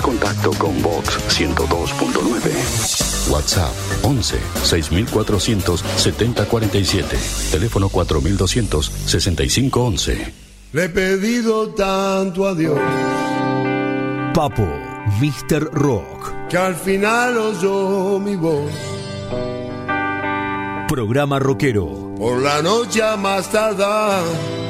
contacto con Vox 102.9. WhatsApp 11 6400 7047. Teléfono 4200 6511. Le he pedido tanto a Dios, Papo, Mr. Rock, que al final oyó mi voz. Programa rockero. Por la noche a más tardar,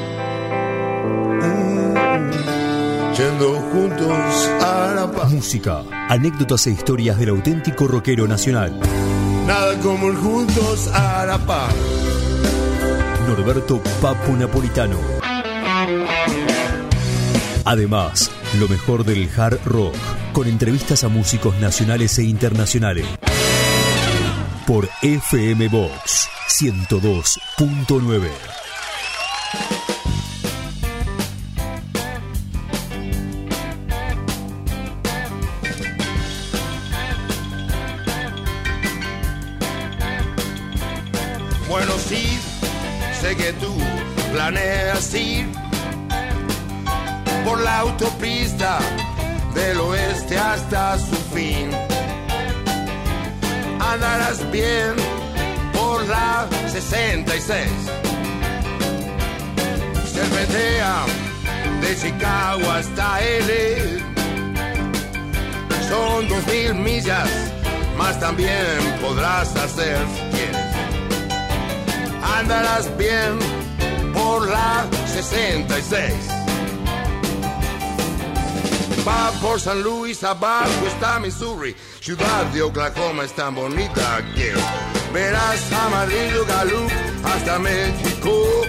yendo juntos a la paz. Música, anécdotas e historias del auténtico rockero nacional. Nada como el juntos a la paz. Norberto Papo Napolitano. Además, lo mejor del hard rock, con entrevistas a músicos nacionales e internacionales. Por FM Vox 102.9. Bueno, sí, sé que tú planeas ir por la autopista del oeste hasta su fin. Andarás bien por la 66. Serpentea de Chicago hasta L. Son 2000 millas, más también podrás hacer si quieres. Andarás bien por la 66. Va por San Luis, abajo está Missouri. Ciudad de Oklahoma es tan bonita que verás Amarillo, Gallup hasta México.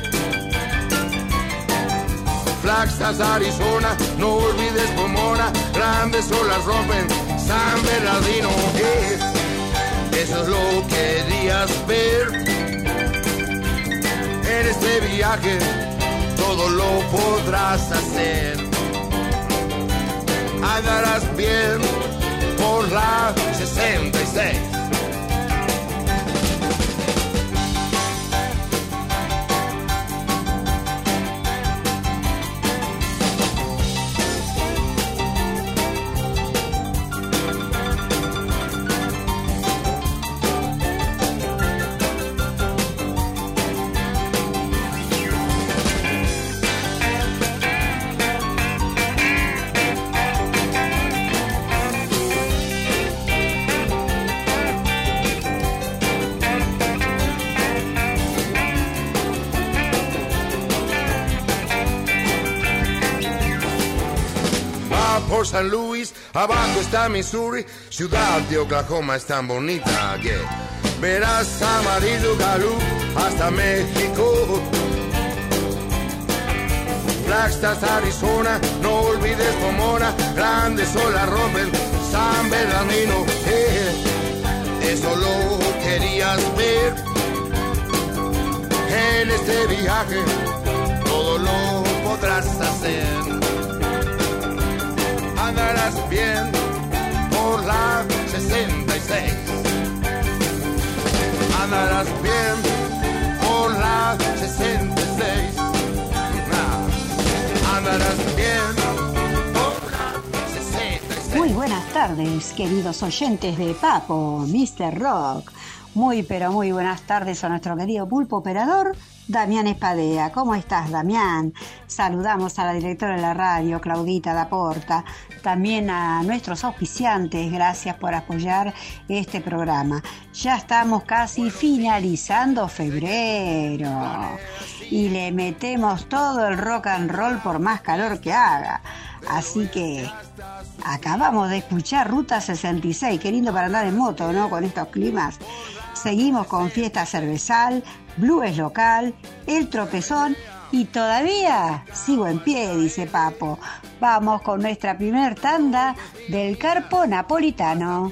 Flagstaff, Arizona, no olvides Pomona. Grandes olas rompen San Bernardino. Eso es lo que querías ver. En este viaje todo lo podrás hacer. Andarás bien por la 66. Por San Luis, abajo está Missouri. Ciudad de Oklahoma es tan bonita que verás Amarillo, Gallup hasta México. Flagstaff, Arizona, no olvides Pomona. Grandes olas rompen San Bernardino. Eso lo querías ver. En este viaje todo lo podrás hacer. Andarás bien por la 66. Andarás bien por la 66. Andarás bien por la 66. Muy buenas tardes, queridos oyentes de Papo, Mr. Rock. Muy, pero muy buenas tardes a nuestro querido pulpo operador, Damián Espadea. ¿Cómo estás, Damián? Saludamos a la directora de la radio, Claudita Daporta, también a nuestros auspiciantes. Gracias por apoyar este programa. Ya estamos casi finalizando febrero y le metemos todo el rock and roll por más calor que haga. Así que acabamos de escuchar Ruta 66. Qué lindo para andar en moto, ¿no? Con estos climas. Seguimos con Fiesta Cervezal, Blues Local, El Tropezón y todavía sigo en pie, dice Papo. Vamos con nuestra primer tanda del Carpo Napolitano.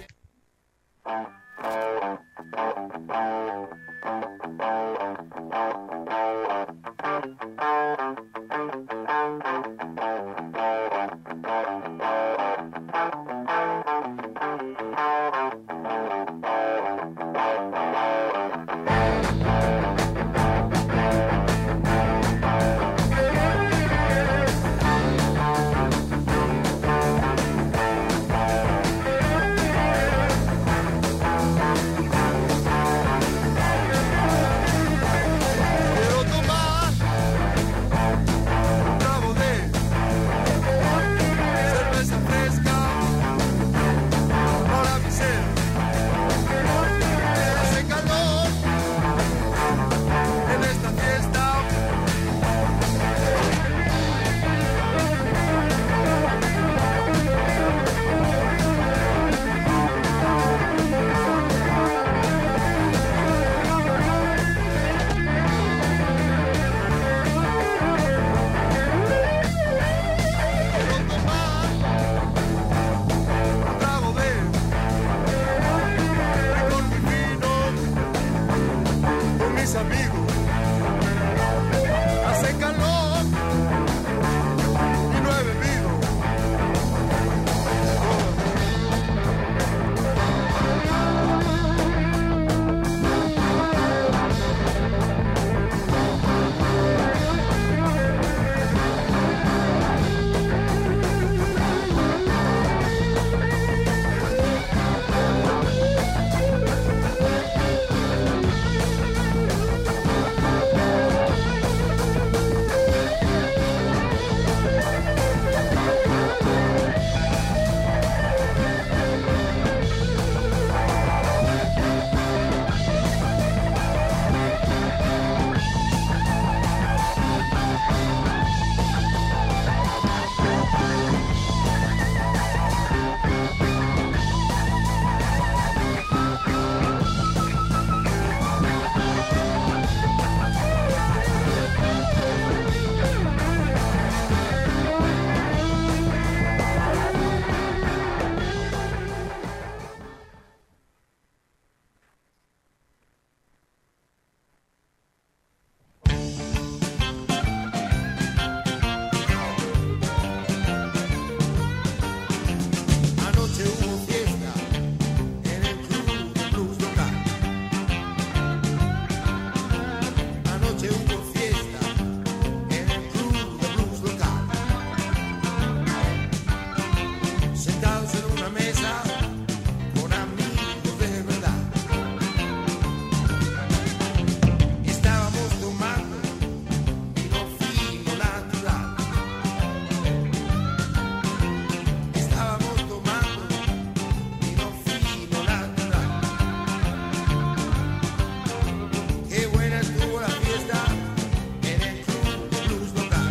sentados en una mesa con amigos de verdad. Estábamos tomando vino fino natural. Estábamos tomando vino fino natural. Qué buena estuvo la fiesta en el club de blues local.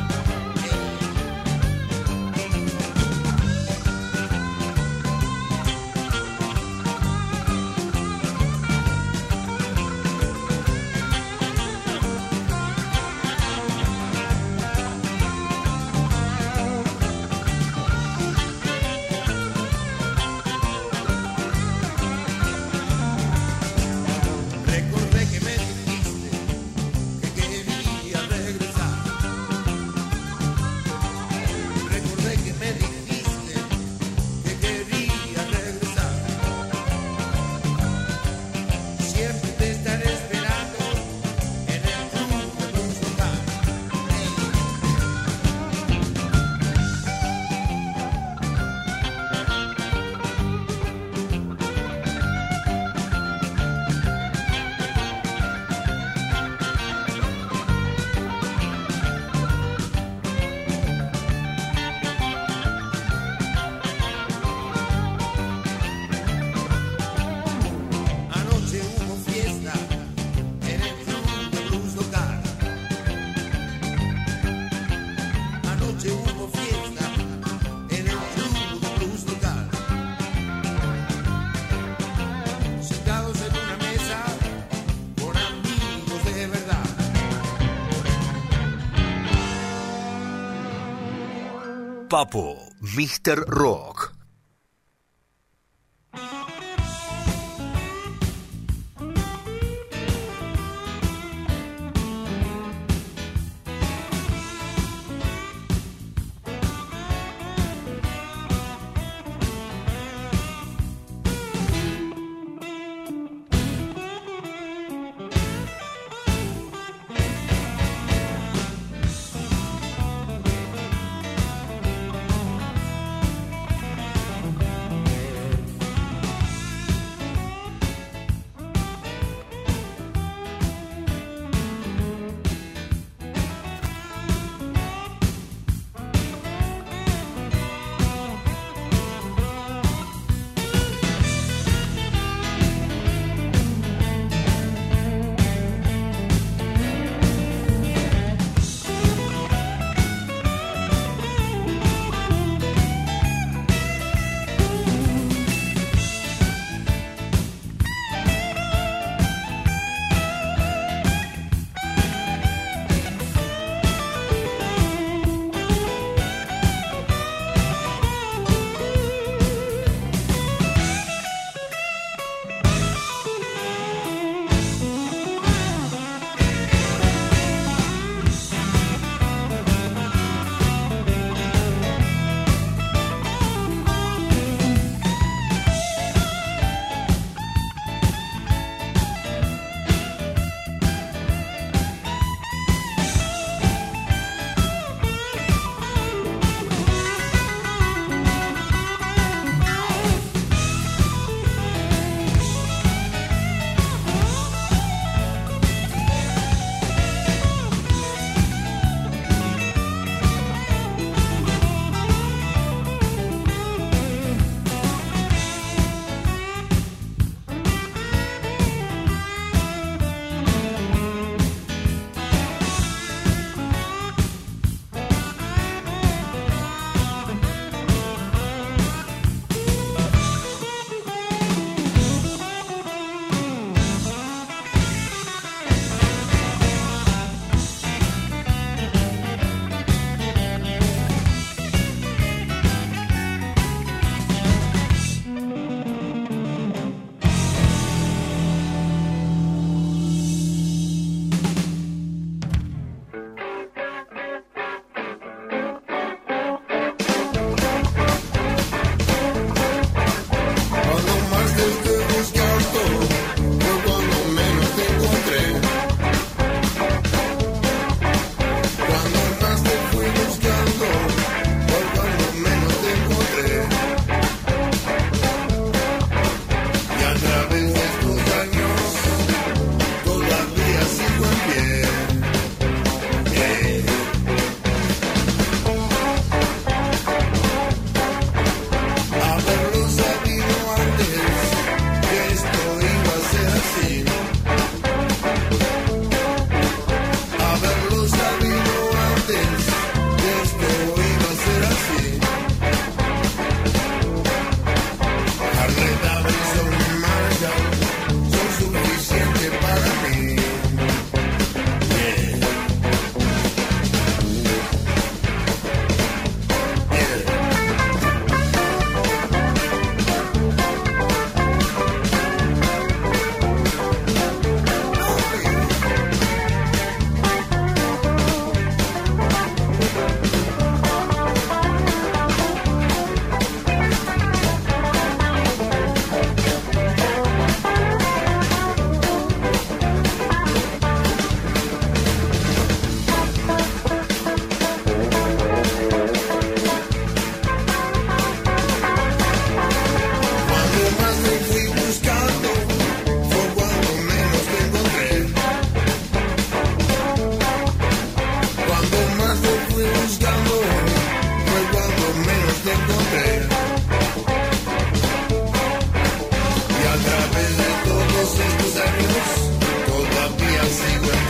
Recordé que me dijiste que querías regresar. Recordé que me dijiste que querías regresar. Siempre te estaré esperando en el club de blues local. Anoche hubo fiesta en el club de blues local. Anoche hubo fiesta en el club de blues local. Sentados en una mesa con amigos de verdad. Papo, Mr. Rock.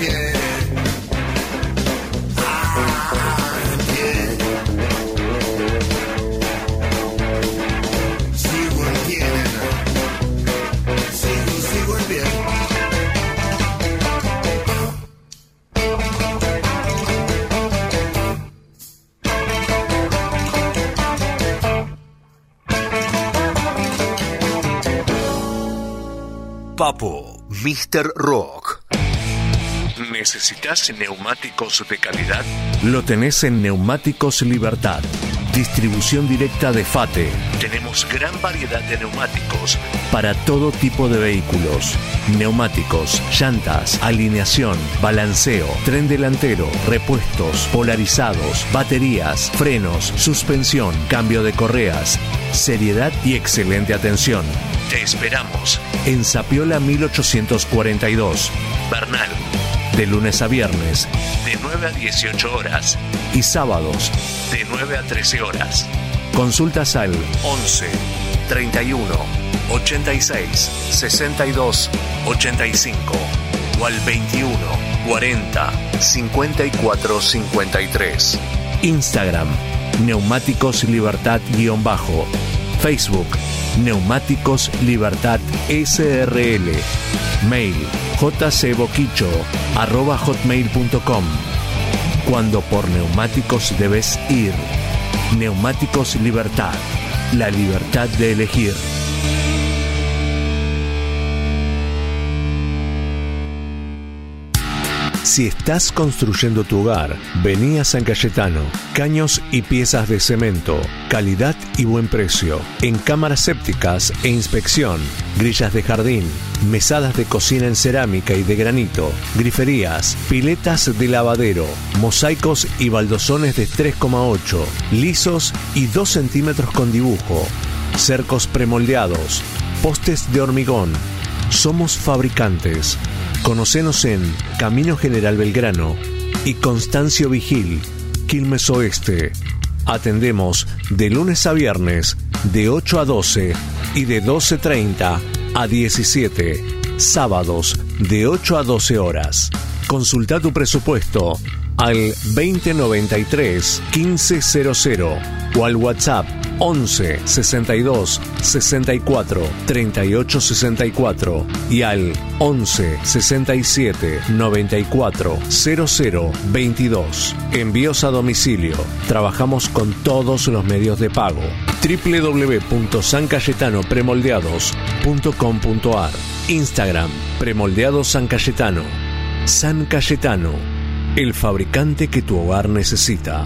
pie. Sigo en pie, nena. Sigo en pie. Papo, Mr. Rock. ¿Necesitas neumáticos de calidad? Lo tenés en Neumáticos Libertad. Distribución directa de FATE. Tenemos gran variedad de neumáticos para todo tipo de vehículos. Neumáticos, llantas, alineación, balanceo, tren delantero, repuestos, polarizados, baterías, frenos, suspensión, cambio de correas. Seriedad y excelente atención. Te esperamos en Zapiola 1842, Bernal, de lunes a viernes, de 9 a 18 horas y sábados, de 9 a 13 horas. Consultas al 11 31 86 62 85 o al 21 40 54 53. Instagram, Neumáticos Libertad _, Facebook, Neumáticos Libertad SRL, mail jcboquicho@hotmail.com. Cuando por neumáticos debes ir. Neumáticos Libertad, la libertad de elegir. Si estás construyendo tu hogar, vení a San Cayetano. Caños y piezas de cemento, calidad y buen precio. En cámaras sépticas e inspección, grillas de jardín, mesadas de cocina en cerámica y de granito, griferías, piletas de lavadero, mosaicos y baldosones de 3,8, lisos y 2 centímetros con dibujo, cercos premoldeados, postes de hormigón. Somos fabricantes. Conocenos en Camino General Belgrano y Constancio Vigil, Quilmes Oeste. Atendemos de lunes a viernes de 8 a 12 y de 12:30 a 17. Sábados de 8 a 12 horas. Consulta tu presupuesto al 2093 1500 o al WhatsApp 11 62 64 38 64 y al 11 67 94 00 22. Envíos a domicilio. Trabajamos con todos los medios de pago. www.sancayetanopremoldeados.com.ar. Instagram, Premoldeados San Cayetano. San Cayetano, el fabricante que tu hogar necesita.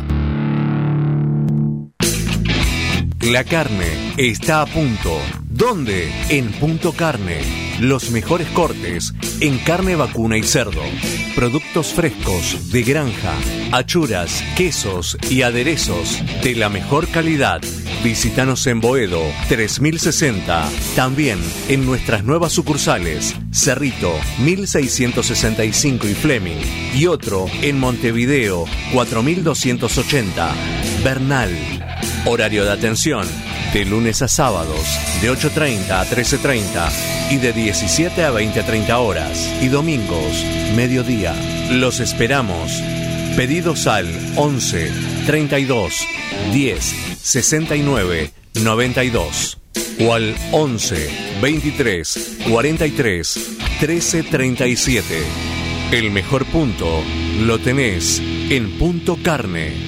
La carne está a punto. ¿Dónde? En Punto Carne. Los mejores cortes en carne vacuna y cerdo. Productos frescos, de granja, achuras, quesos y aderezos de la mejor calidad. Visítanos en Boedo 3060. También en nuestras nuevas sucursales, Cerrito 1665 y Fleming. Y otro en Montevideo 4280. Bernal. Horario de atención, de lunes a sábados, de 8:30 a 13:30 y de 17 a 20:30 horas. Y domingos, mediodía. Los esperamos. Pedidos al 11 32 10 69 92 o al 11 23 43 13 37. El mejor punto lo tenés en Punto Carne.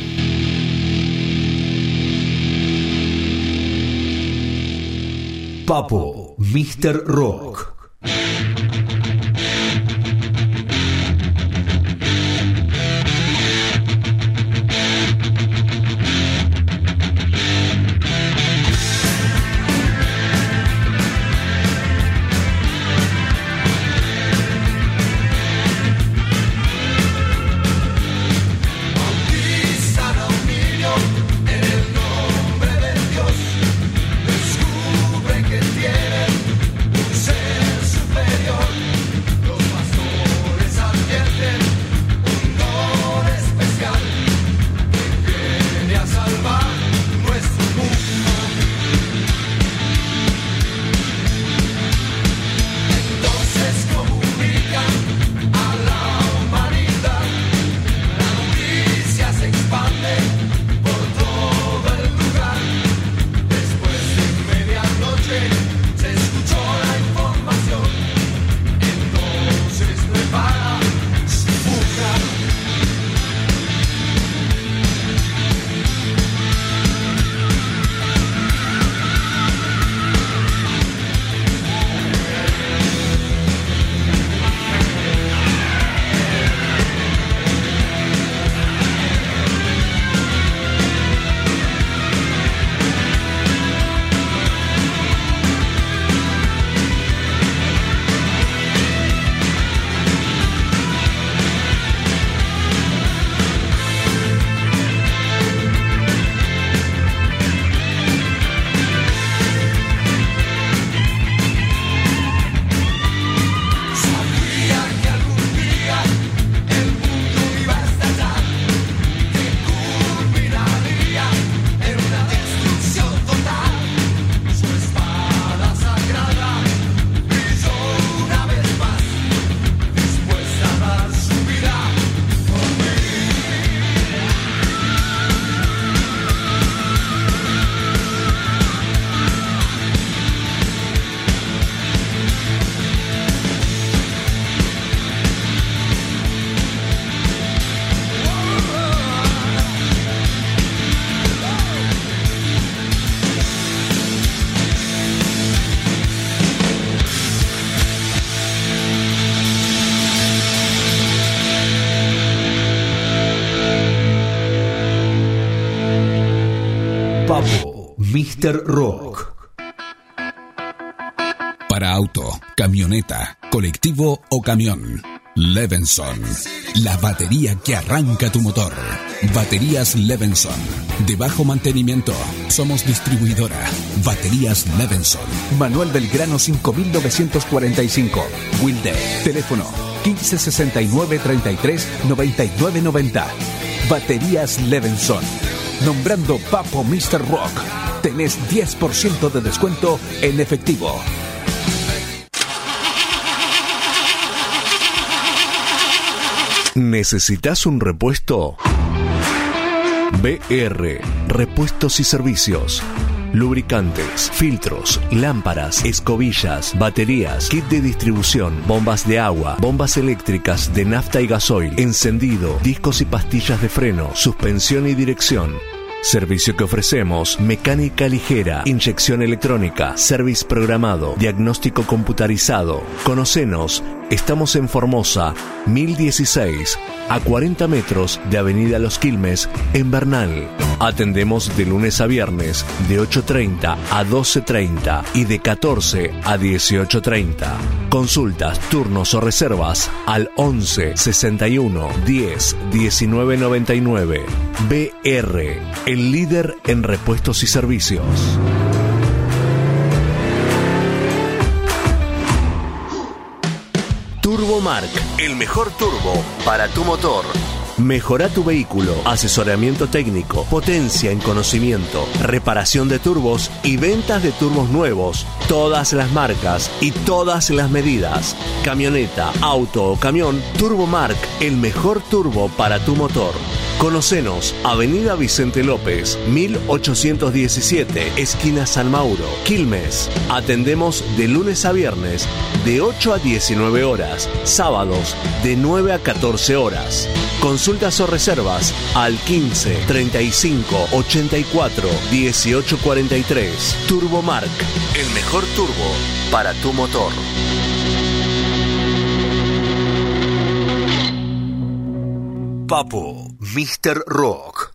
Papo, Mr. Rock. Descubre que tiene un ser Mr. Rock. Para auto, camioneta, colectivo o camión. Levenson, la batería que arranca tu motor. Baterías Levenson, de bajo mantenimiento. Somos distribuidora. Baterías Levenson. Manuel Belgrano 5945. Wilde. Teléfono 1569 33 99 90. Baterías Levenson. Nombrando Papo Mr. Rock, tenés 10% de descuento en efectivo. ¿Necesitas un repuesto? BR, repuestos y servicios. Lubricantes, filtros, lámparas, escobillas, baterías, kit de distribución, bombas de agua, bombas eléctricas de nafta y gasoil, encendido, discos y pastillas de freno, suspensión y dirección. Servicio que ofrecemos: mecánica ligera, inyección electrónica, service programado, diagnóstico computarizado. Conocenos, estamos en Formosa, 1016, a 40 metros de Avenida Los Quilmes, en Bernal. Atendemos de lunes a viernes, de 8:30 a 12:30 y de 14 a 18:30. Consultas, turnos o reservas al 11 61 10 19 99. BR, el líder en repuestos y servicios. Turbomark, el mejor turbo para tu motor. Mejora tu vehículo, asesoramiento técnico, potencia en conocimiento, reparación de turbos y ventas de turbos nuevos. Todas las marcas y todas las medidas. Camioneta, auto o camión, Turbomark, el mejor turbo para tu motor. Conocenos, Avenida Vicente López, 1817, esquina San Mauro, Quilmes. Atendemos de lunes a viernes, de 8 a 19 horas, sábados de 9 a 14 horas. Consultas o reservas al 15 35 84 18 43. Turbomark, el mejor turbo para tu motor. Papo Mr. Rock.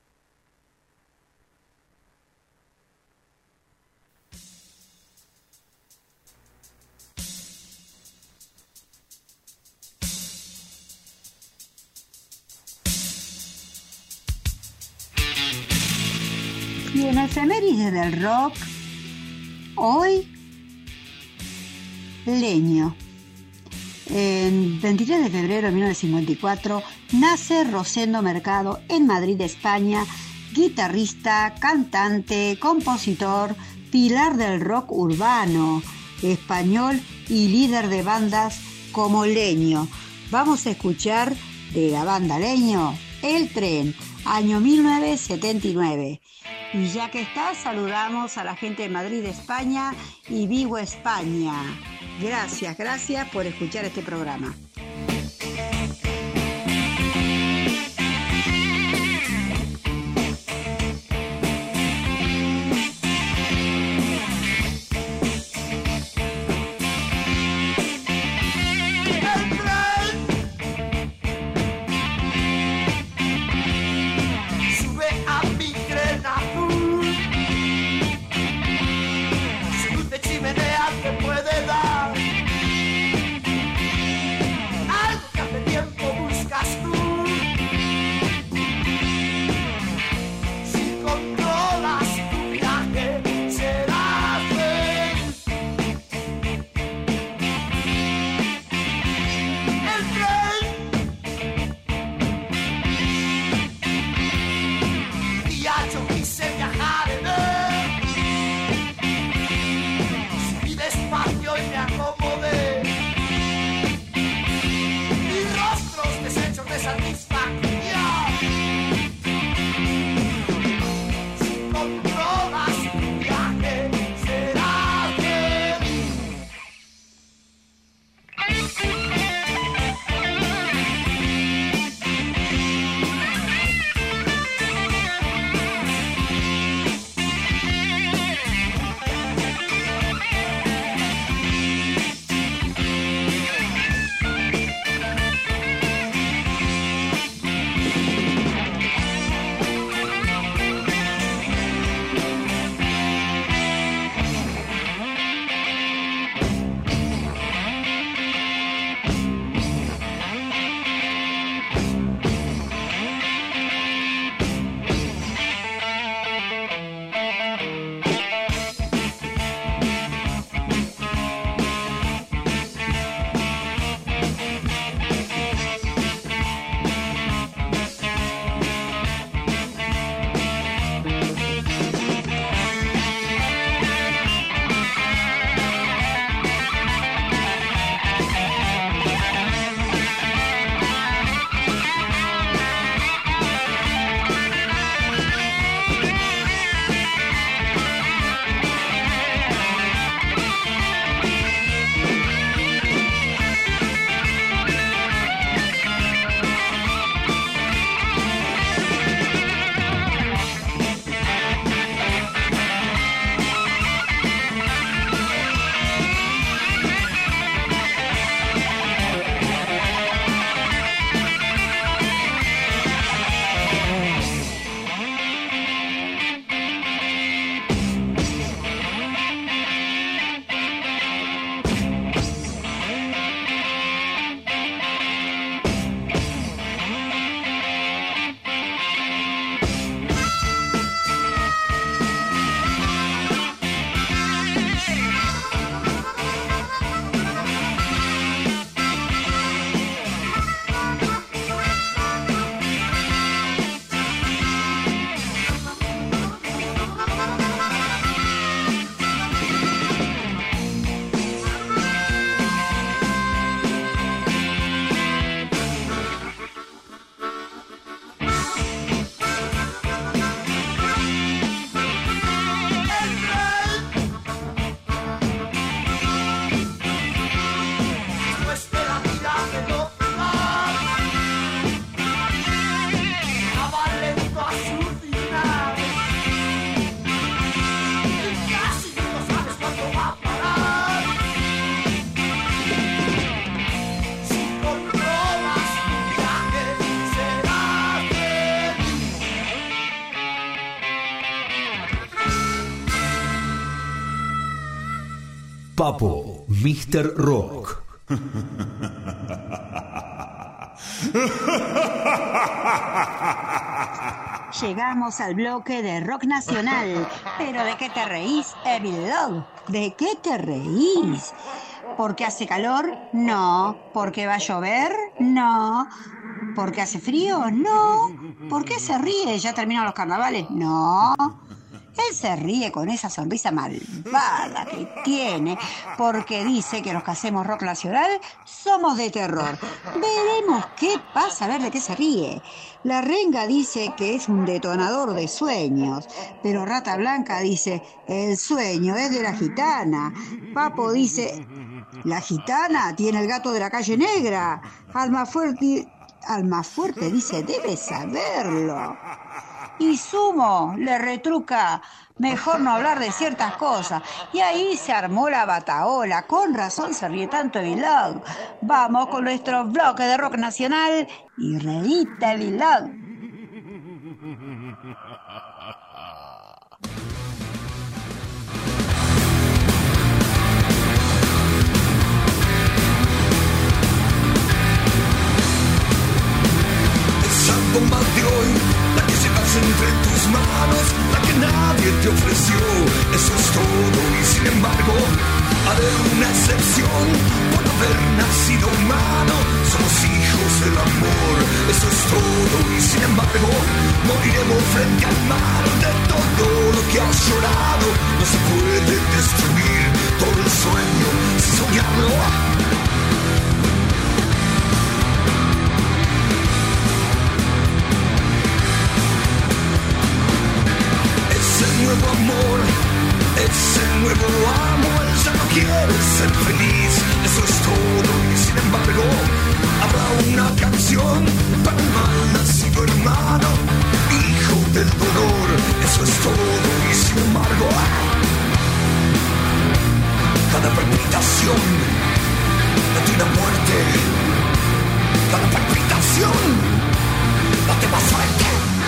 Y en efemérides del rock, hoy, Leño. En 23 de febrero de 1954 nace Rosendo Mercado en Madrid, España, guitarrista, cantante, compositor, pilar del rock urbano español y líder de bandas como Leño. Vamos a escuchar de la banda Leño, El Tren, año 1979. Y ya que está, saludamos a la gente de Madrid, España y Vigo, España. Gracias por escuchar este programa. Papo, Mr. Rock. Llegamos al bloque de rock nacional. ¿Pero de qué te reís, Evil Dog? ¿De qué te reís? ¿Porque hace calor? No. ¿Porque va a llover? No. ¿Porque hace frío? No. ¿Por qué se ríe? ¿Ya terminaron los carnavales? No. Él se ríe con esa sonrisa malvada que tiene porque dice que los que hacemos rock nacional somos de terror. Veremos qué pasa, a ver de qué se ríe. La Renga dice que es un detonador de sueños, pero Rata Blanca dice, el sueño es de la gitana. Papo dice, la gitana tiene el gato de la calle negra. Almafuerte dice, debe saberlo. Y Sumo le retruca, mejor no hablar de ciertas cosas. Y ahí se armó la bataola. Con razón se ríe tanto Vilog. Vamos con nuestro bloque de rock nacional y reíte, Vilog. Esa bomba de hoy, la que llevas entre tus manos, la que nadie te ofreció, eso es todo y sin embargo haré una excepción por haber nacido humano. Somos hijos del amor, eso es todo y sin embargo moriremos frente al mar. De todo lo que has llorado no se puede destruir todo el sueño sin soñarlo. Nuevo amor, ese nuevo amo, él ya no quiere ser feliz, eso es todo y sin embargo habrá una canción para el mal nacido hermano, hijo del dolor, eso es todo y sin embargo cada palpitación de una muerte, cada palpitación date más fuerte.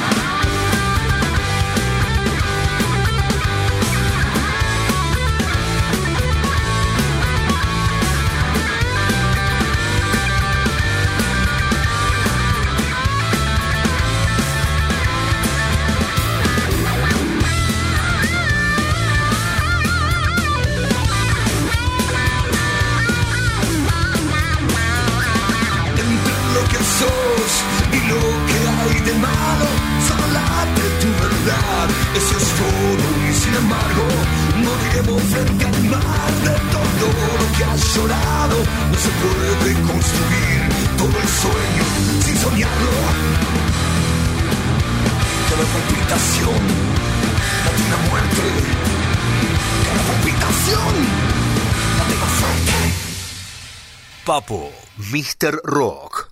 Y lo que hay de malo, solo late tu verdad, eso es todo y sin embargo moriremos frente al mar. De todo lo que has llorado no se puede construir todo el sueño sin soñarlo. Cada palpitación date una muerte, cada palpitación date más fuerte. Papo, Mr. Rock.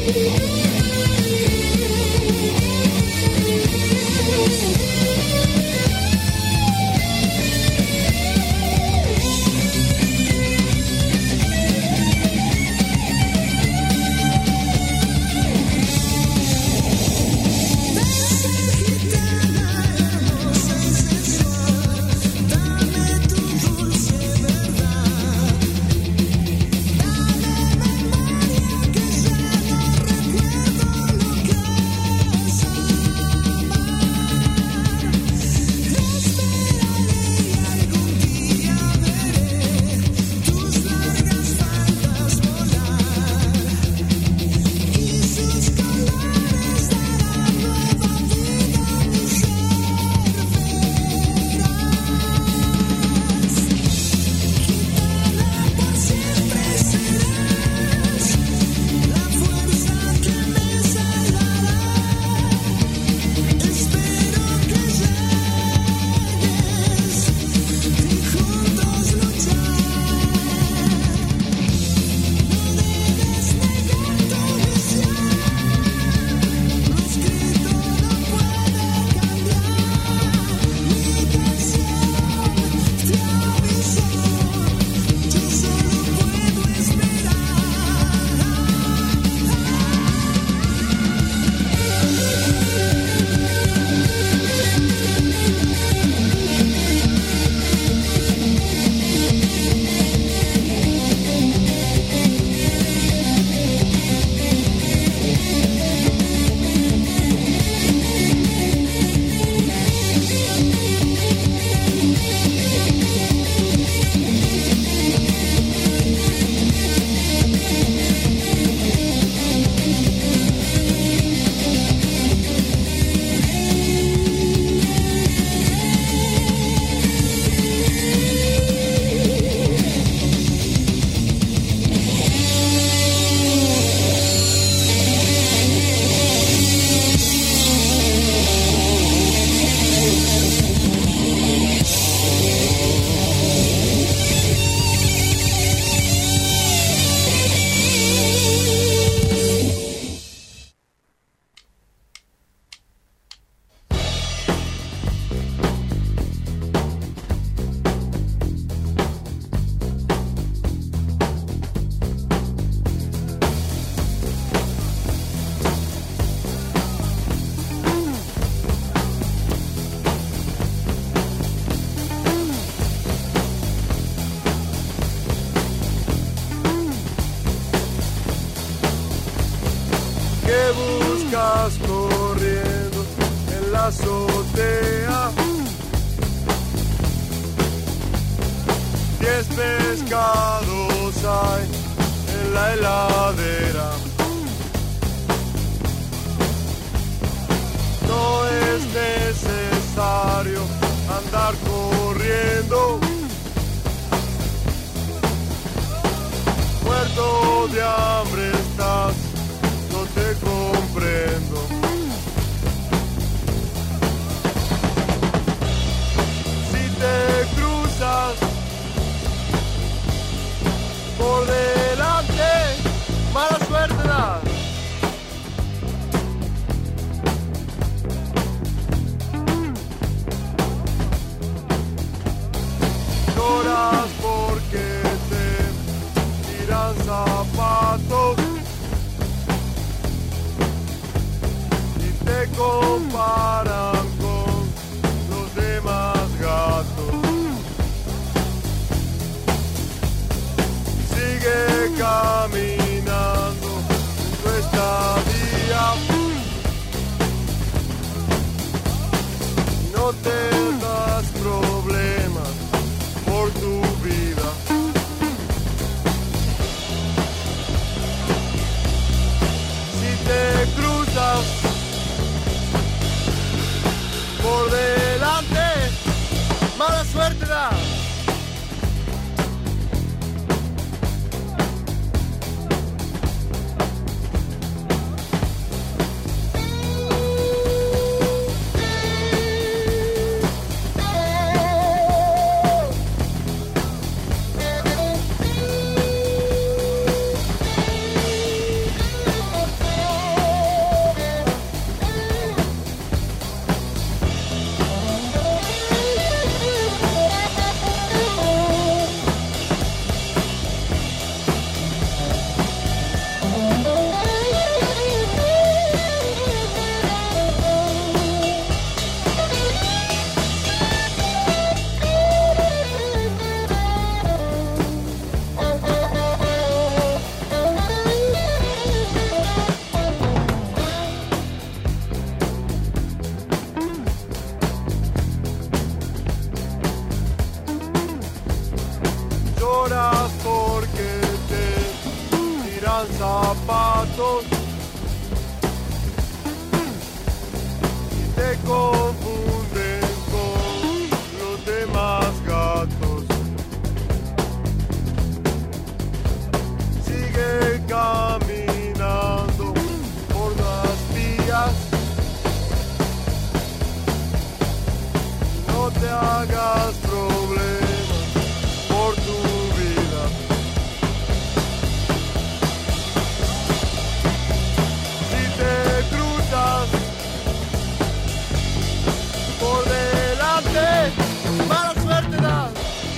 corriendo en la azotea. 10 pescados hay en la heladera. No es necesario andar corriendo. Muerto de hambre estás, no te comprendo. Si te cruzas por delante, mala suerte das. Lloras porque te tiran zapatos y te comparan con los demás gatos. Sigue caminando en tu estadía. No te das problemas por tu vida. Si te cruzas por delante, mala suerte da. gatos y te confunden con los demás gatos. Sigue caminando por las vías, no te hagas problemas por tu vida. Si te cruzas por delante, mala suerte das.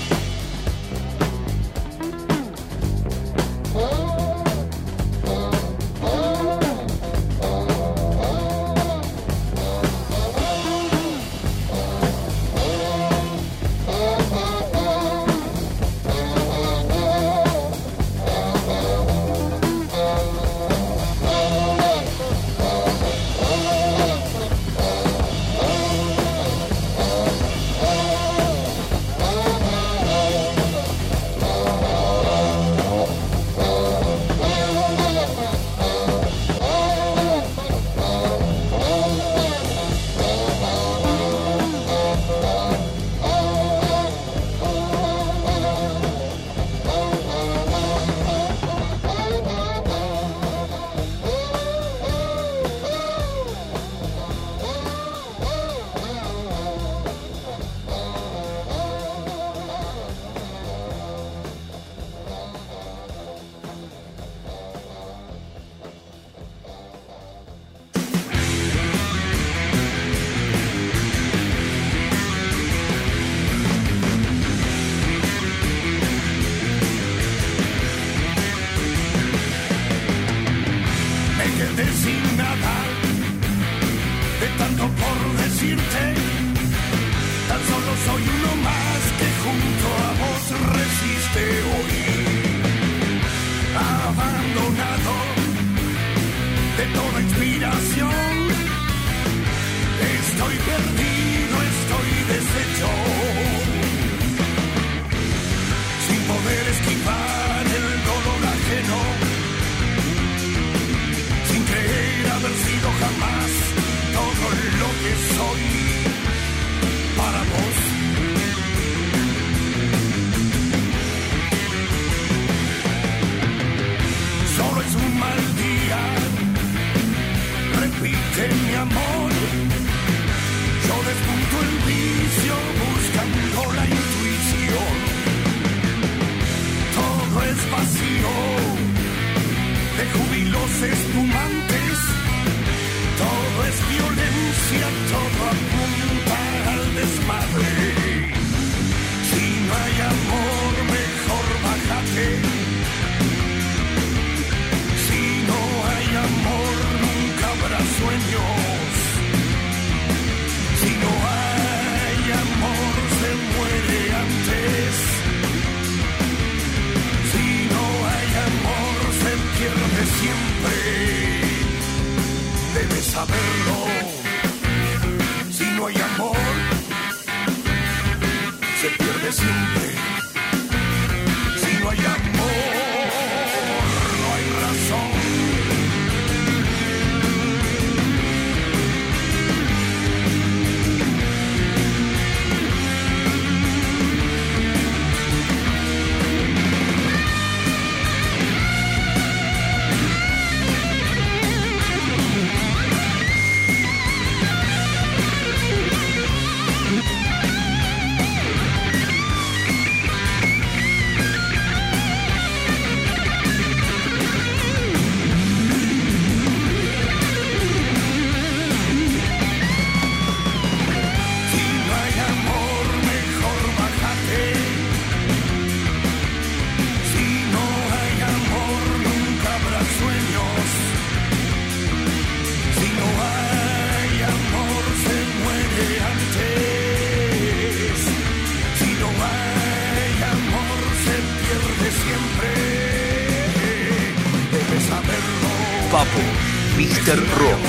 Papo, Mr. Rock.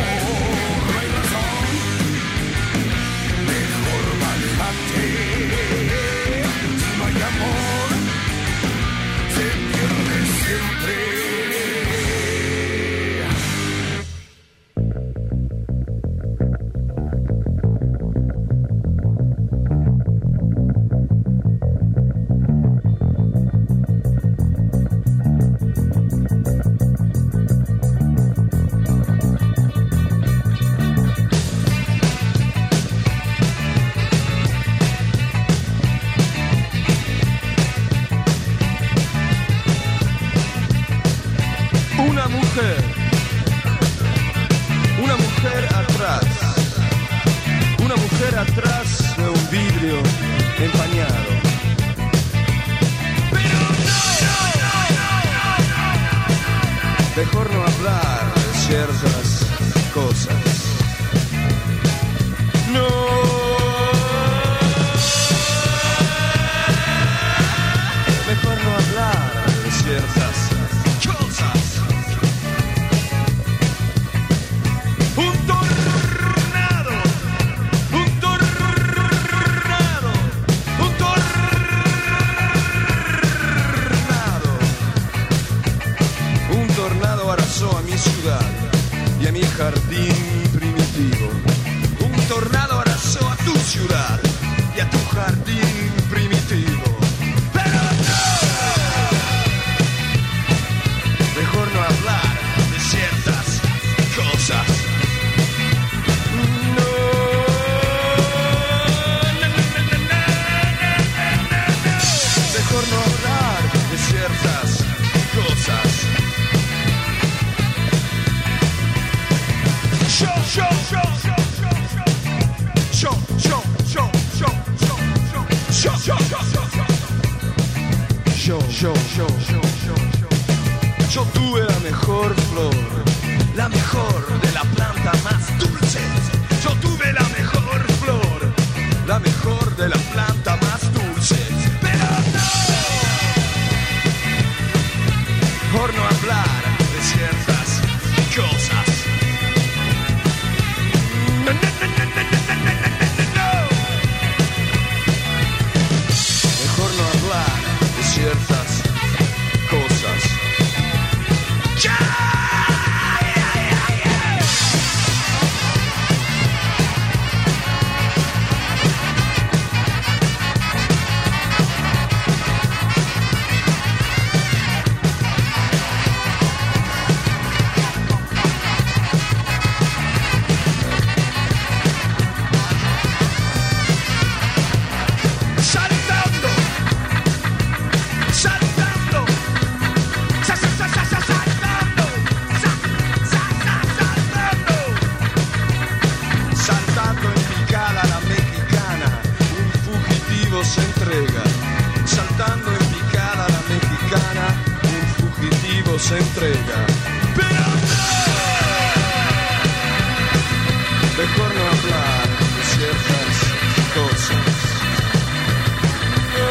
Mejor bájate. Mejor no hablar de ciertas cosas. No. Mejor no hablar de ciertas cosas. Un tornado, un tornado, un tornado. Un tornado arrasó a mi ciudad y a mi jardín primitivo. Un tornado arrasó a tu ciudad y a tu jardín primitivo. Pero no, mejor no hablar de ciertas cosas. No, mejor no hablar de ciertas cosas. Yo tuve la mejor flor, la mejor de la planta más dulce. Yo tuve la mejor flor, la mejor de la planta más dulce. Pero no, mejor no hablar de ciertas cosas. No. Mejor no hablar de ciertas cosas. Se entrega, pero no, mejor no hablar de ciertas cosas. No,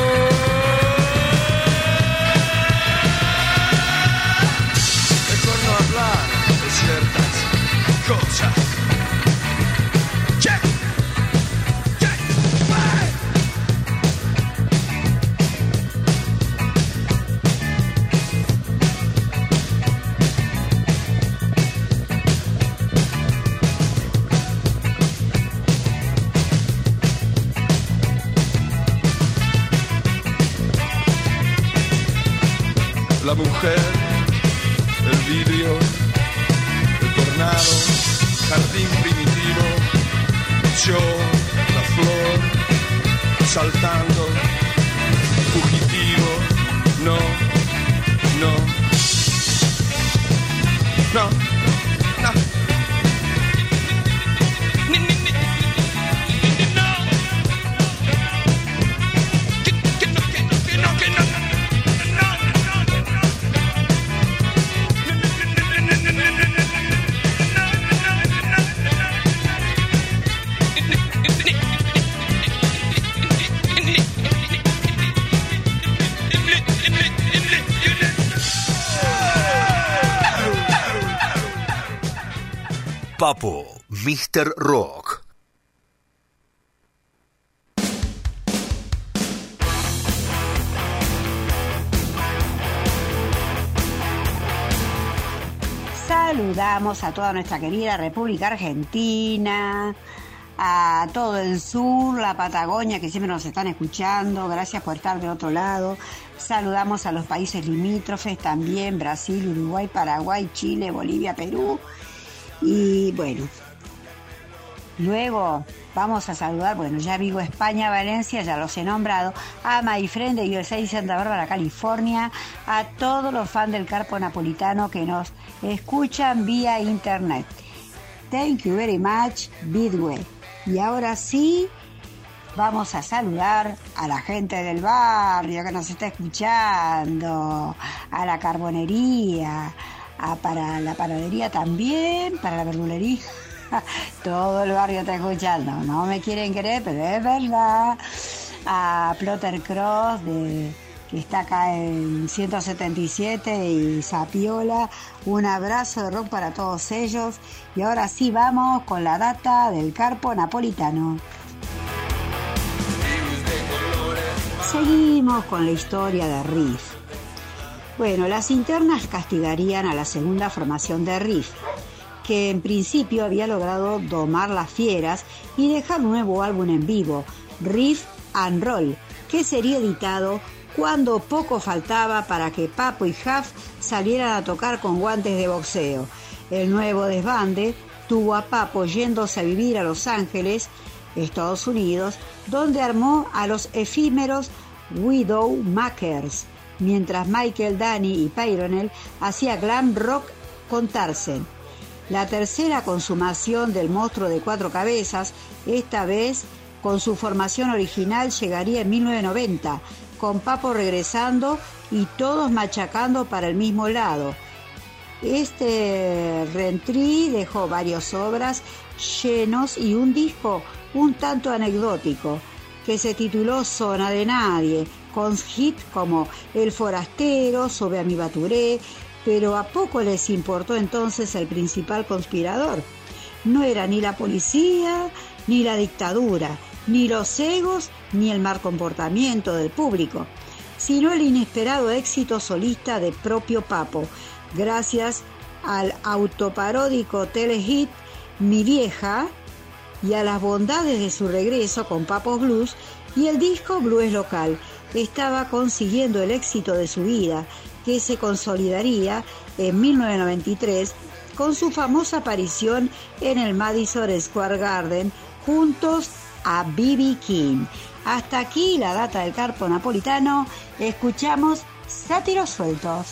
mejor no hablar de ciertas cosas. Check, check, bye. La mujer, el vidrio, el tornado, jardín primitivo, yo, la flor, saltando, fugitivo, no, no, no, no. Papo, Mr. Rock. Saludamos a toda nuestra querida República Argentina, a todo el sur, la Patagonia, que siempre nos están escuchando. Gracias por estar de otro lado. Saludamos a los países limítrofes también, Brasil, Uruguay, Paraguay, Chile, Bolivia, Perú. Y bueno, luego vamos a saludar, bueno, ya digo España, Valencia, ya los he nombrado, a My Friend de USA y Santa Bárbara, California, a todos los fans del Carpo Napolitano que nos escuchan vía internet. Thank you very much, Bidway. Y ahora sí, vamos a saludar a la gente del barrio que nos está escuchando, a la carbonería, para la panadería también, para la verdulería. Todo el barrio está escuchando, no me quieren creer, pero es verdad. A Plotter Cross, que está acá en 177 y Zapiola, un abrazo de rock para todos ellos. Y ahora sí vamos con la data del Carpo Napolitano. Seguimos con la historia de Riff. Bueno, las internas castigarían a la segunda formación de Riff, que en principio había logrado domar las fieras y dejar un nuevo álbum en vivo, Riff and Roll, que sería editado cuando poco faltaba para que Papo y Huff salieran a tocar con guantes de boxeo. El nuevo desbande tuvo a Papo yéndose a vivir a Los Ángeles, Estados Unidos, donde armó a los efímeros Widowmakers, mientras Michael, Danny y Peyronel hacía glam rock con Tarzan. La tercera consumación del monstruo de 4 cabezas, esta vez con su formación original, llegaría en 1990, con Papo regresando y todos machacando para el mismo lado. Este reentry dejó varias obras llenos y un disco un tanto anecdótico, que se tituló Zona de Nadie, con hits como El Forastero, Sobre a mi Baturé, pero a poco les importó entonces el principal conspirador. No era ni la policía, ni la dictadura, ni los egos, ni el mal comportamiento del público, sino el inesperado éxito solista de propio Papo, gracias al autoparódico telehit Mi Vieja y a las bondades de su regreso con Papos Blues y el disco Blues Local. Estaba consiguiendo el éxito de su vida, que se consolidaría en 1993 con su famosa aparición en el Madison Square Garden juntos a B.B. King. Hasta aquí la data del Carpo Napolitano. Escuchamos Sátiros Sueltos.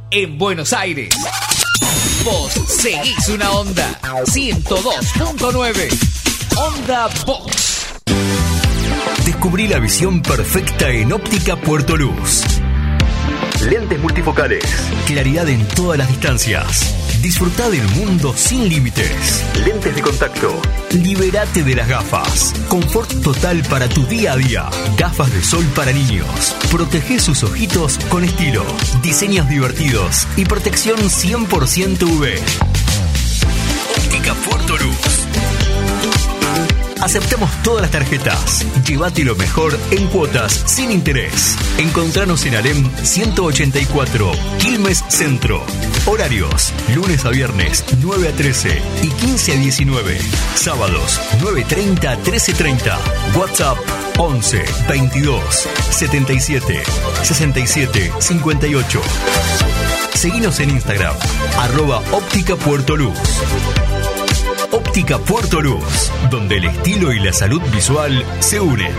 en Buenos Aires. Vos seguís una onda. 102.9. Onda Box. Descubrí la visión perfecta en Óptica Puerto Luz. Lentes multifocales. Claridad en todas las distancias. Disfrutá del mundo sin límites. Lentes de contacto. Libérate de las gafas. Confort total para tu día a día. Gafas de sol para niños. Protege sus ojitos con estilo. Diseños divertidos y protección 100% UV. Óptica Puerto Luz. Aceptamos todas las tarjetas. Llévate lo mejor en cuotas sin interés. Encontranos en Alem 184, Quilmes Centro. Horarios: lunes a viernes 9 a 13 y 15 a 19. Sábados 9:30 a 13:30. WhatsApp 11 22 77 67 58. Seguinos en Instagram @Óptica Puerto Luz. Óptica Puerto Luz, donde el estilo y la salud visual se unen.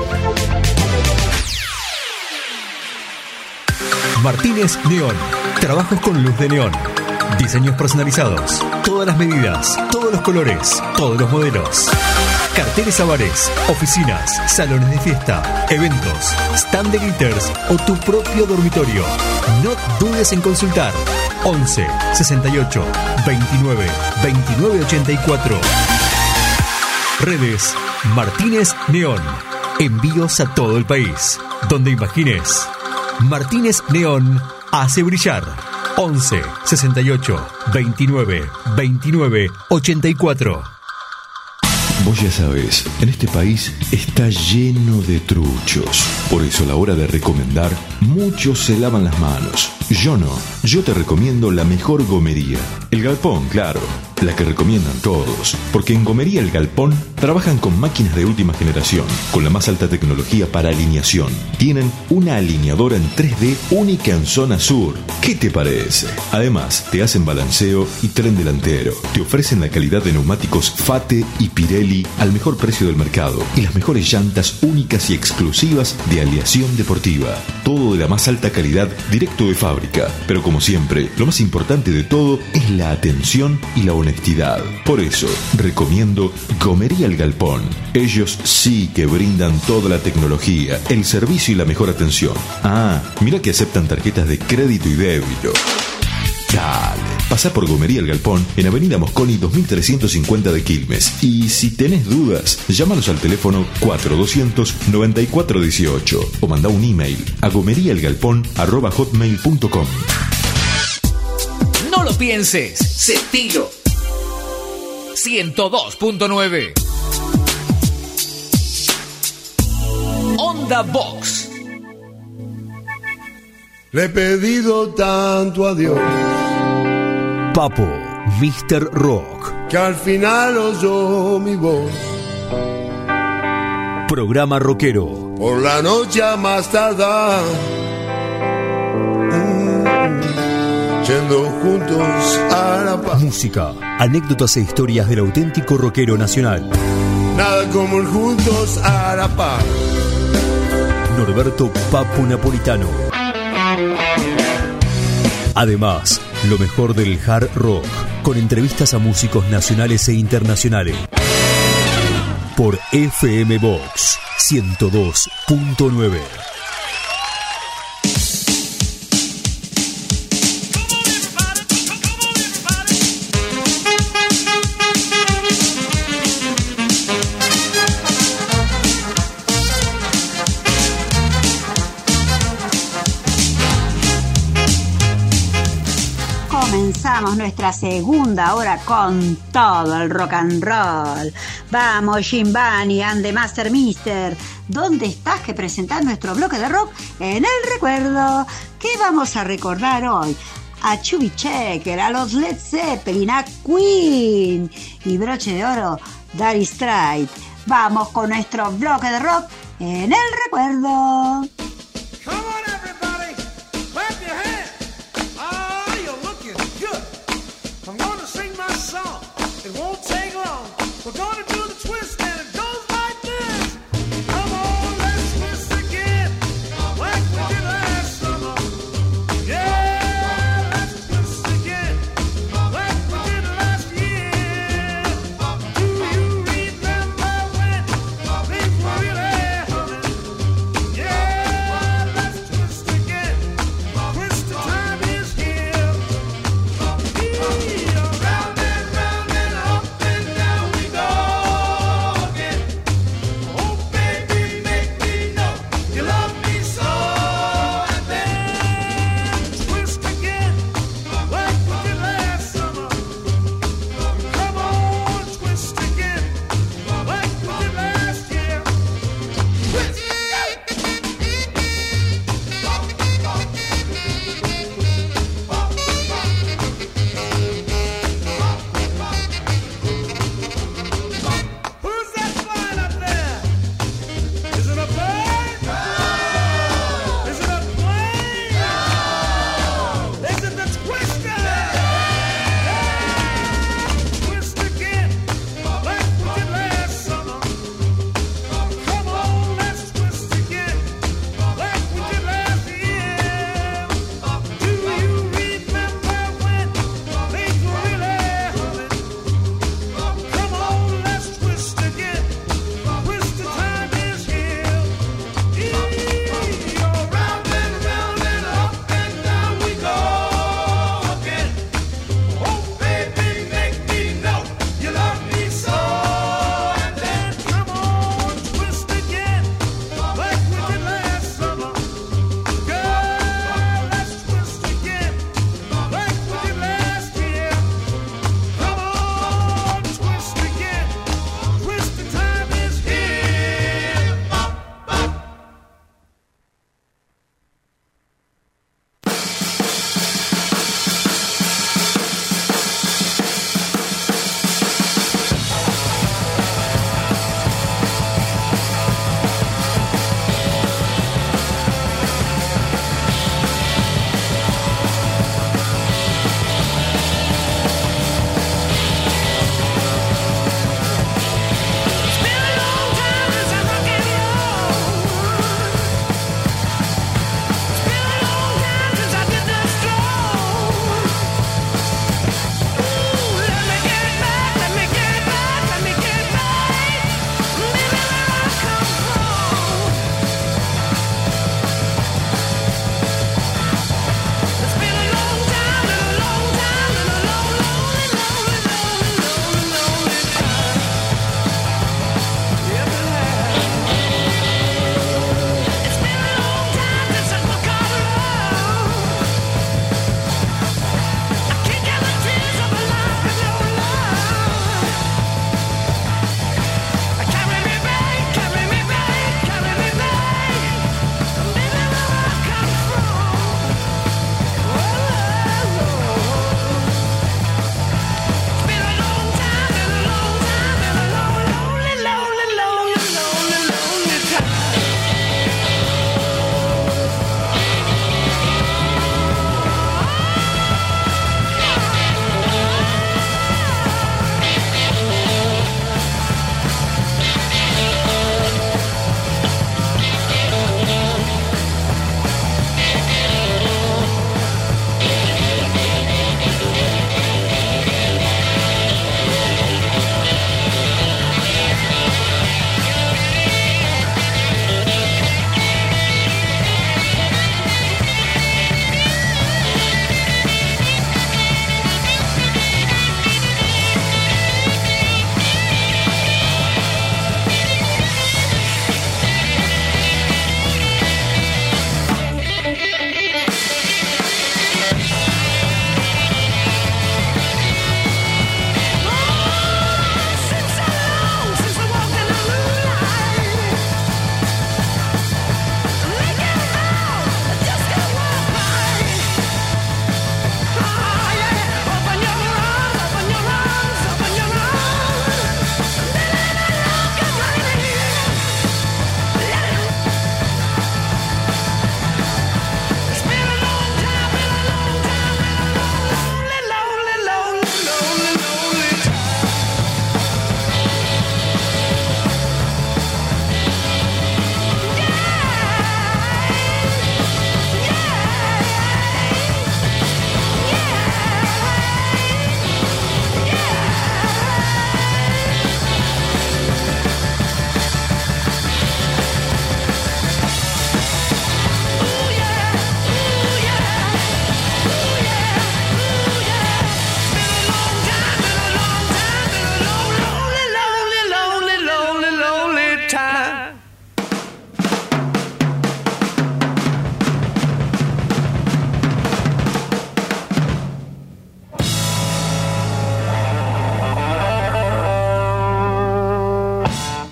Martínez Neón. Trabajos con luz de neón. Diseños personalizados. Todas las medidas, todos los colores, todos los modelos. Carteles a bares, oficinas, salones de fiesta, eventos, stand de glitters o tu propio dormitorio. No dudes en consultar. 11 68 29 29 84. Redes Martínez Neón. Envíos a todo el país. Donde imagines. Martínez Neón hace brillar. 11 68 29 29 84. Vos ya sabés, en este país está lleno de truchos. Por eso a la hora de recomendar, muchos se lavan las manos. Yo no. Yo te recomiendo la mejor gomería. El Galpón, claro. La que recomiendan todos. Porque en Gomería El Galpón trabajan con máquinas de última generación, con la más alta tecnología para alineación. Tienen una alineadora en 3D única en zona sur. ¿Qué te parece? Además, te hacen balanceo y tren delantero. Te ofrecen la calidad de neumáticos Fate y Pirelli al mejor precio del mercado y las mejores llantas únicas y exclusivas de aleación deportiva. Todo de la más alta calidad, directo de fábrica. Pero como siempre, lo más importante de todo es la atención y la honestidad. Por eso, recomiendo Gomería El Galpón. Ellos sí que brindan toda la tecnología, el servicio y la mejor atención. Ah, mira que aceptan tarjetas de crédito y débito. Dale, pasá por Gomería El Galpón en Avenida Mosconi 2350 de Quilmes. Y si tenés dudas, llámalos al teléfono 4200-9418 o mandá un email a gomeriaelgalpón@hotmail.com. No lo pienses, Setilo 102.9. Onda Box. Le he pedido tanto a Dios Papo, Mr. Rock. que al final oyó mi voz. Programa rockero. Por la noche a más tardar, yendo juntos a la paz. Música, anécdotas e historias del auténtico rockero nacional. Nada como el juntos a la paz. Norberto Papo Napolitano. Además, lo mejor del hard rock, con entrevistas a músicos nacionales e internacionales. Por FM Box 102.9. Comenzamos nuestra segunda hora con todo el rock and roll. Vamos, Jim Bunny and the Master Mister. ¿Dónde estás que presentás nuestro bloque de rock en el recuerdo? ¿Qué vamos a recordar hoy? A Chubby Checker, a los Led Zeppelin, a Queen y broche de oro, Dire Straits. Vamos con nuestro bloque de rock en el recuerdo.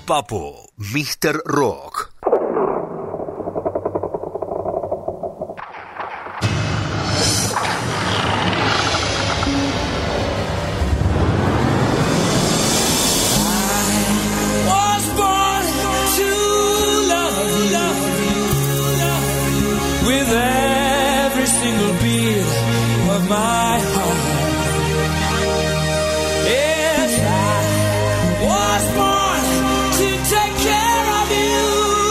Papo, Mr. Rock. With every single beat of my heart, yes, I was born to take care of you.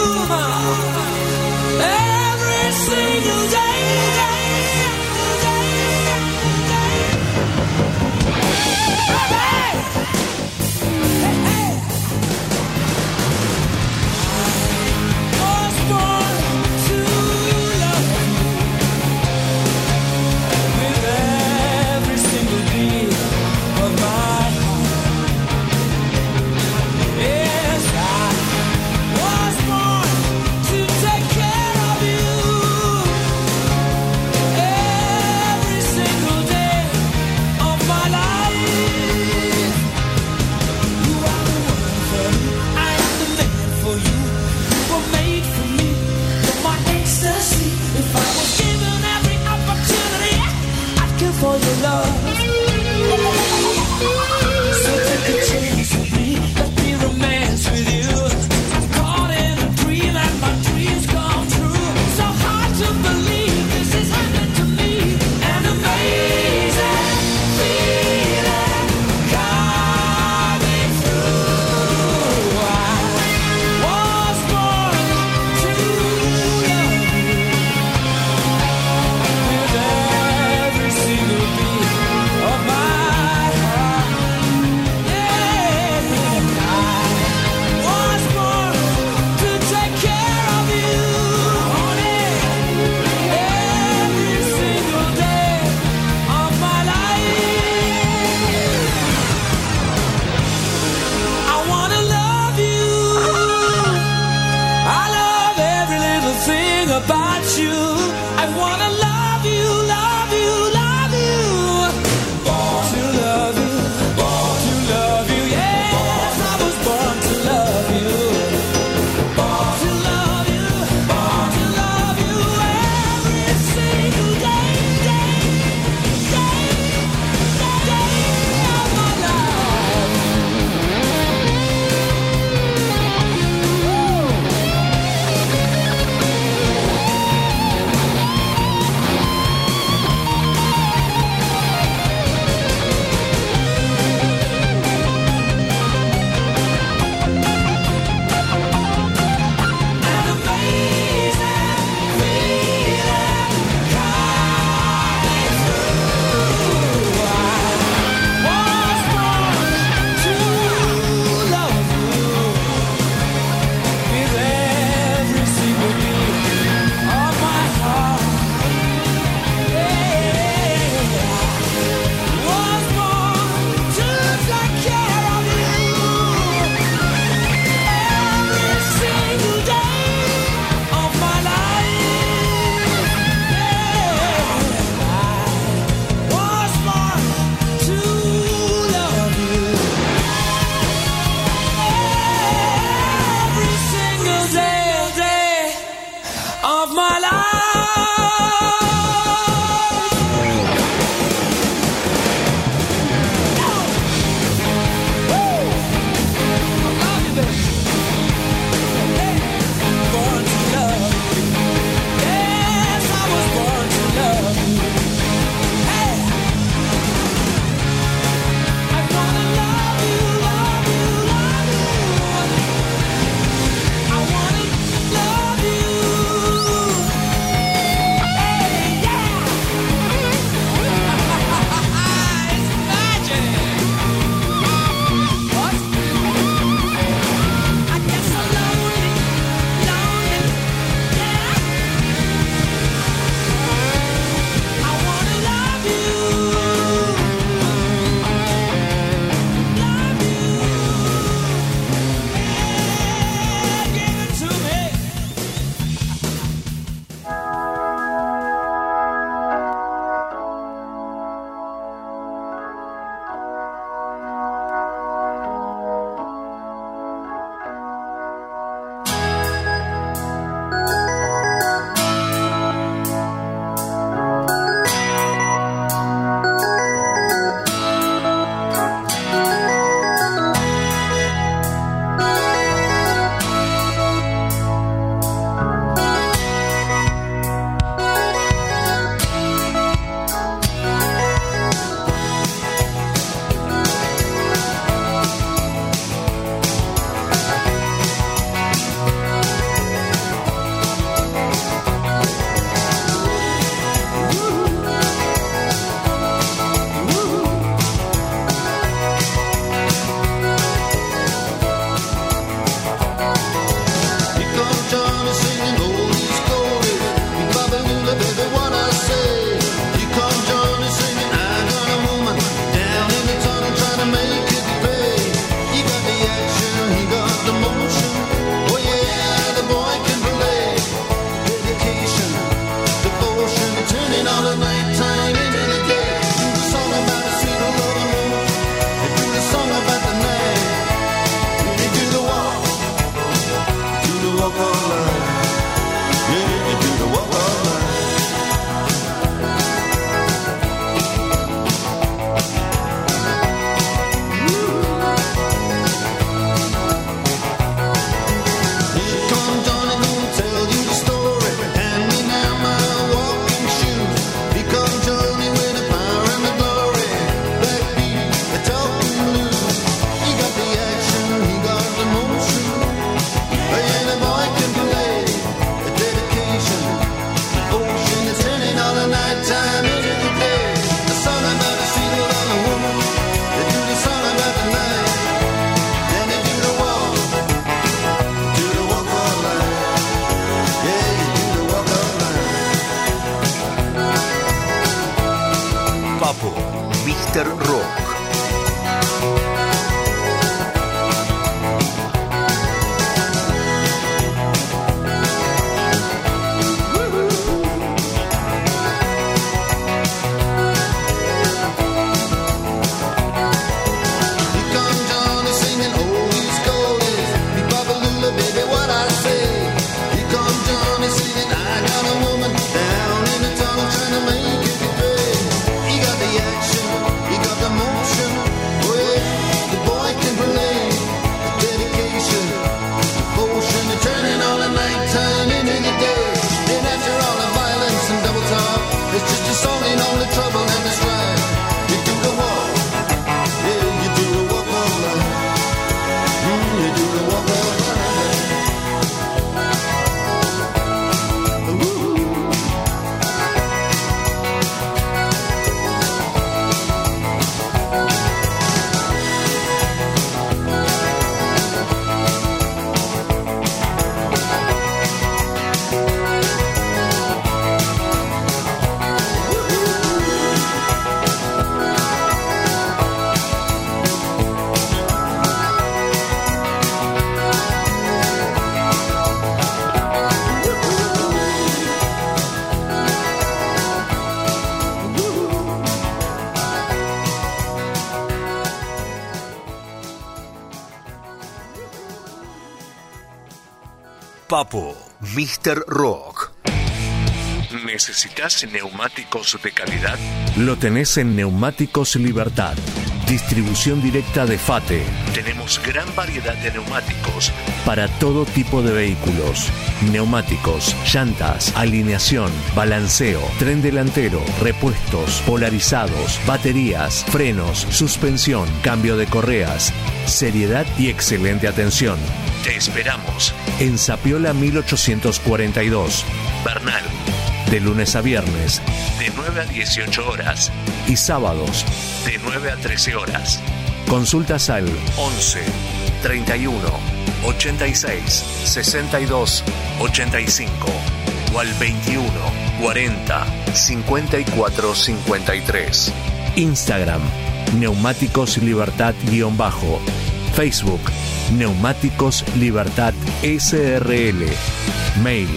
Papo, Mr. Rock. ¿Necesitas neumáticos de calidad? Lo tenés en Neumáticos Libertad. Distribución directa de FATE. Tenemos gran variedad de neumáticos para todo tipo de vehículos. Neumáticos, llantas, alineación, balanceo, tren delantero, repuestos, polarizados, baterías, frenos, suspensión, cambio de correas. Seriedad y excelente atención. Te esperamos en Zapiola 1842, Bernal. De lunes a viernes, de 9 a 18 horas. Y sábados, de 9 a 13 horas. Consultas al 11 31 86 62 85 o al 21 40 54 53. Instagram, Neumáticos Libertad _. Facebook, Neumáticos Libertad SRL. Mail,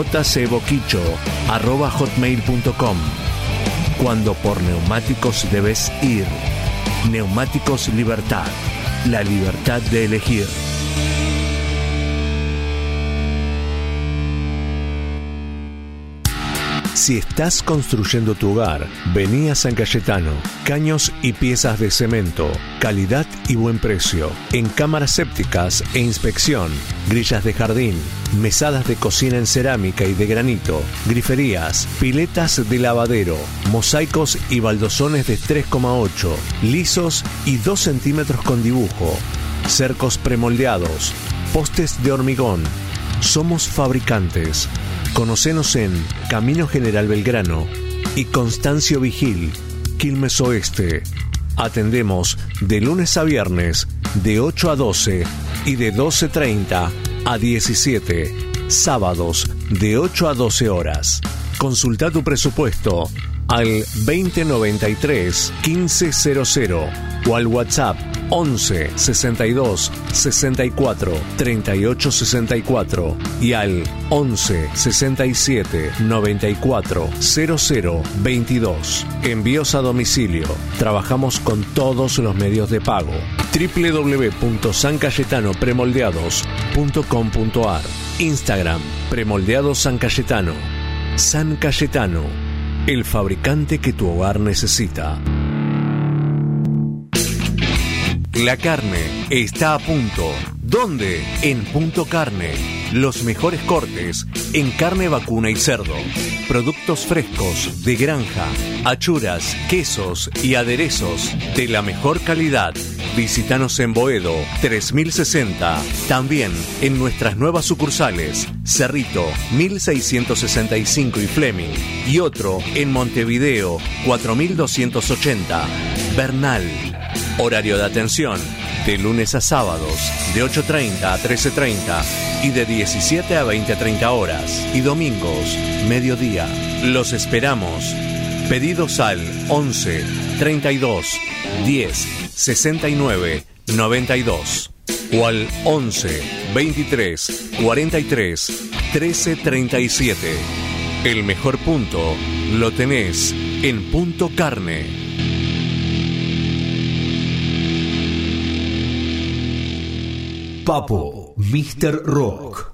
jcboquicho@hotmail.com. Cuando por neumáticos debes ir. Neumáticos Libertad, la libertad de elegir. Si estás construyendo tu hogar, vení a San Cayetano. Caños y piezas de cemento, calidad y buen precio. En cámaras sépticas e inspección, grillas de jardín, mesadas de cocina en cerámica y de granito, griferías, piletas de lavadero, mosaicos y baldosones de 3,8, lisos y 2 centímetros con dibujo, cercos premoldeados, postes de hormigón. Somos fabricantes. Conocenos en Camino General Belgrano y Constancio Vigil, Quilmes Oeste. Atendemos de lunes a viernes de 8 a 12 y de 12:30 a 17. Sábados de 8 a 12 horas. Consulta tu presupuesto al 2093 1500 o al WhatsApp 11 62 64 38 64 y al 11 67 94 00 22. Envíos a domicilio. Trabajamos con todos los medios de pago. www.sancayetanopremoldeados.com.ar. Instagram, Premoldeados San Cayetano. San Cayetano, el fabricante que tu hogar necesita. La carne está a punto. ¿Dónde? En Punto Carne. Los mejores cortes en carne vacuna y cerdo. Productos frescos, de granja, achuras, quesos y aderezos de la mejor calidad. Visítanos en Boedo 3060. También en nuestras nuevas sucursales, Cerrito 1665 y Fleming. Y otro en Montevideo 4280. Bernal. Horario de atención, de lunes a sábados, de 8:30 a 13:30 y de 17 a 20:30 horas. Y domingos, mediodía. Los esperamos. Pedidos al 11 32 10 69 92 o al 11 23 43 13 37. El mejor punto lo tenés en Punto Carne. Papo, Mr. Rock.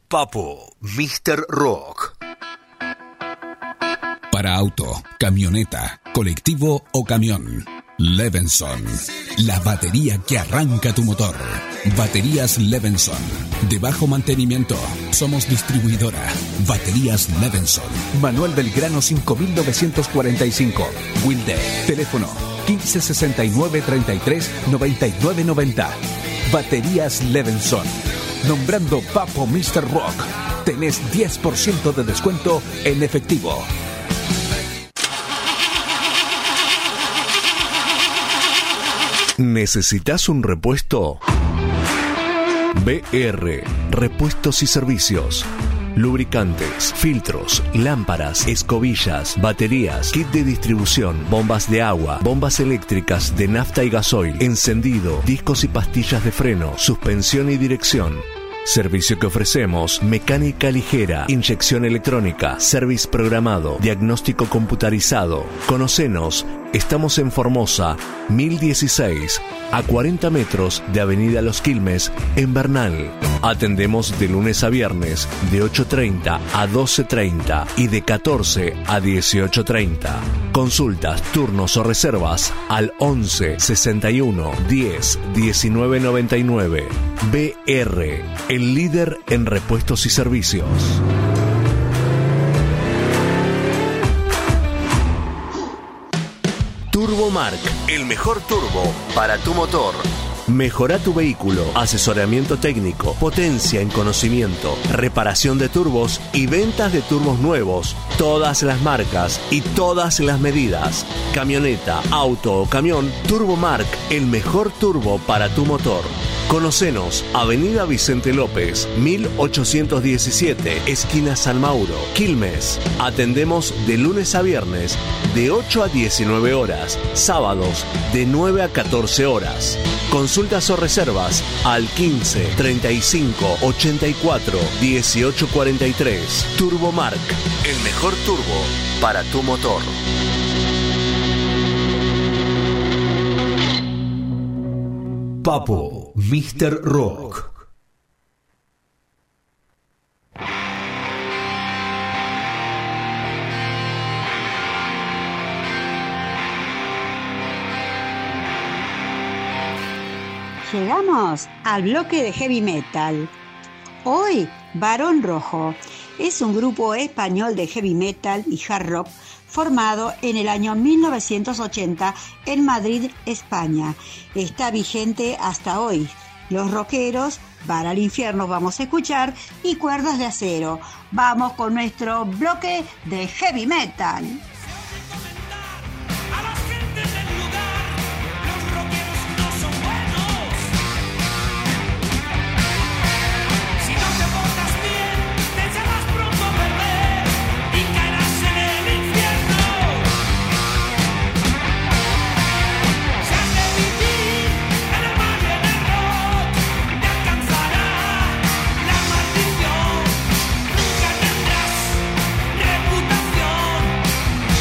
Papo, Mr. Rock. Para auto, camioneta, colectivo o camión. Levenson, la batería que arranca tu motor. Baterías Levenson, de bajo mantenimiento. Somos distribuidora. Baterías Levenson. Manuel Belgrano 5945. Wilde. Teléfono 1569 33 99 90. Baterías Levenson. Nombrando Papo Mr. Rock, tenés 10% de descuento en efectivo. ¿Necesitas un repuesto? BR, repuestos y servicios. Lubricantes, filtros, lámparas, escobillas, baterías, kit de distribución, bombas de agua, bombas eléctricas de nafta y gasoil, encendido, discos y pastillas de freno, suspensión y dirección. Servicio que ofrecemos: mecánica ligera, inyección electrónica, service programado, diagnóstico computarizado. Conocenos, estamos en Formosa, 1016, a 40 metros de Avenida Los Quilmes, en Bernal. Atendemos de lunes a viernes, de 8:30 a 12:30 y de 14 a 18:30. Consultas, turnos o reservas al 11 61 10 19 99. BR, el líder en repuestos y servicios. Turbomark, el mejor turbo para tu motor. Mejora tu vehículo, asesoramiento técnico, potencia en conocimiento, reparación de turbos y ventas de turbos nuevos. Todas las marcas y todas las medidas. Camioneta, auto o camión, Turbomark, el mejor turbo para tu motor. Conocenos, Avenida Vicente López, 1817, esquina San Mauro, Quilmes. Atendemos de lunes a viernes, de 8 a 19 horas, sábados de 9 a 14 horas. Consultas o reservas al 15 35 84 18 43. Turbomark, el mejor turbo para tu motor. Papo, Mr. Rock. Llegamos al bloque de heavy metal. Hoy, Barón Rojo es un grupo español de heavy metal y hard rock formado en el año 1980 en Madrid, España. Está vigente hasta hoy. Los rockeros, Van al Infierno vamos a escuchar, y Cuerdas de Acero. Vamos con nuestro bloque de heavy metal. Reputación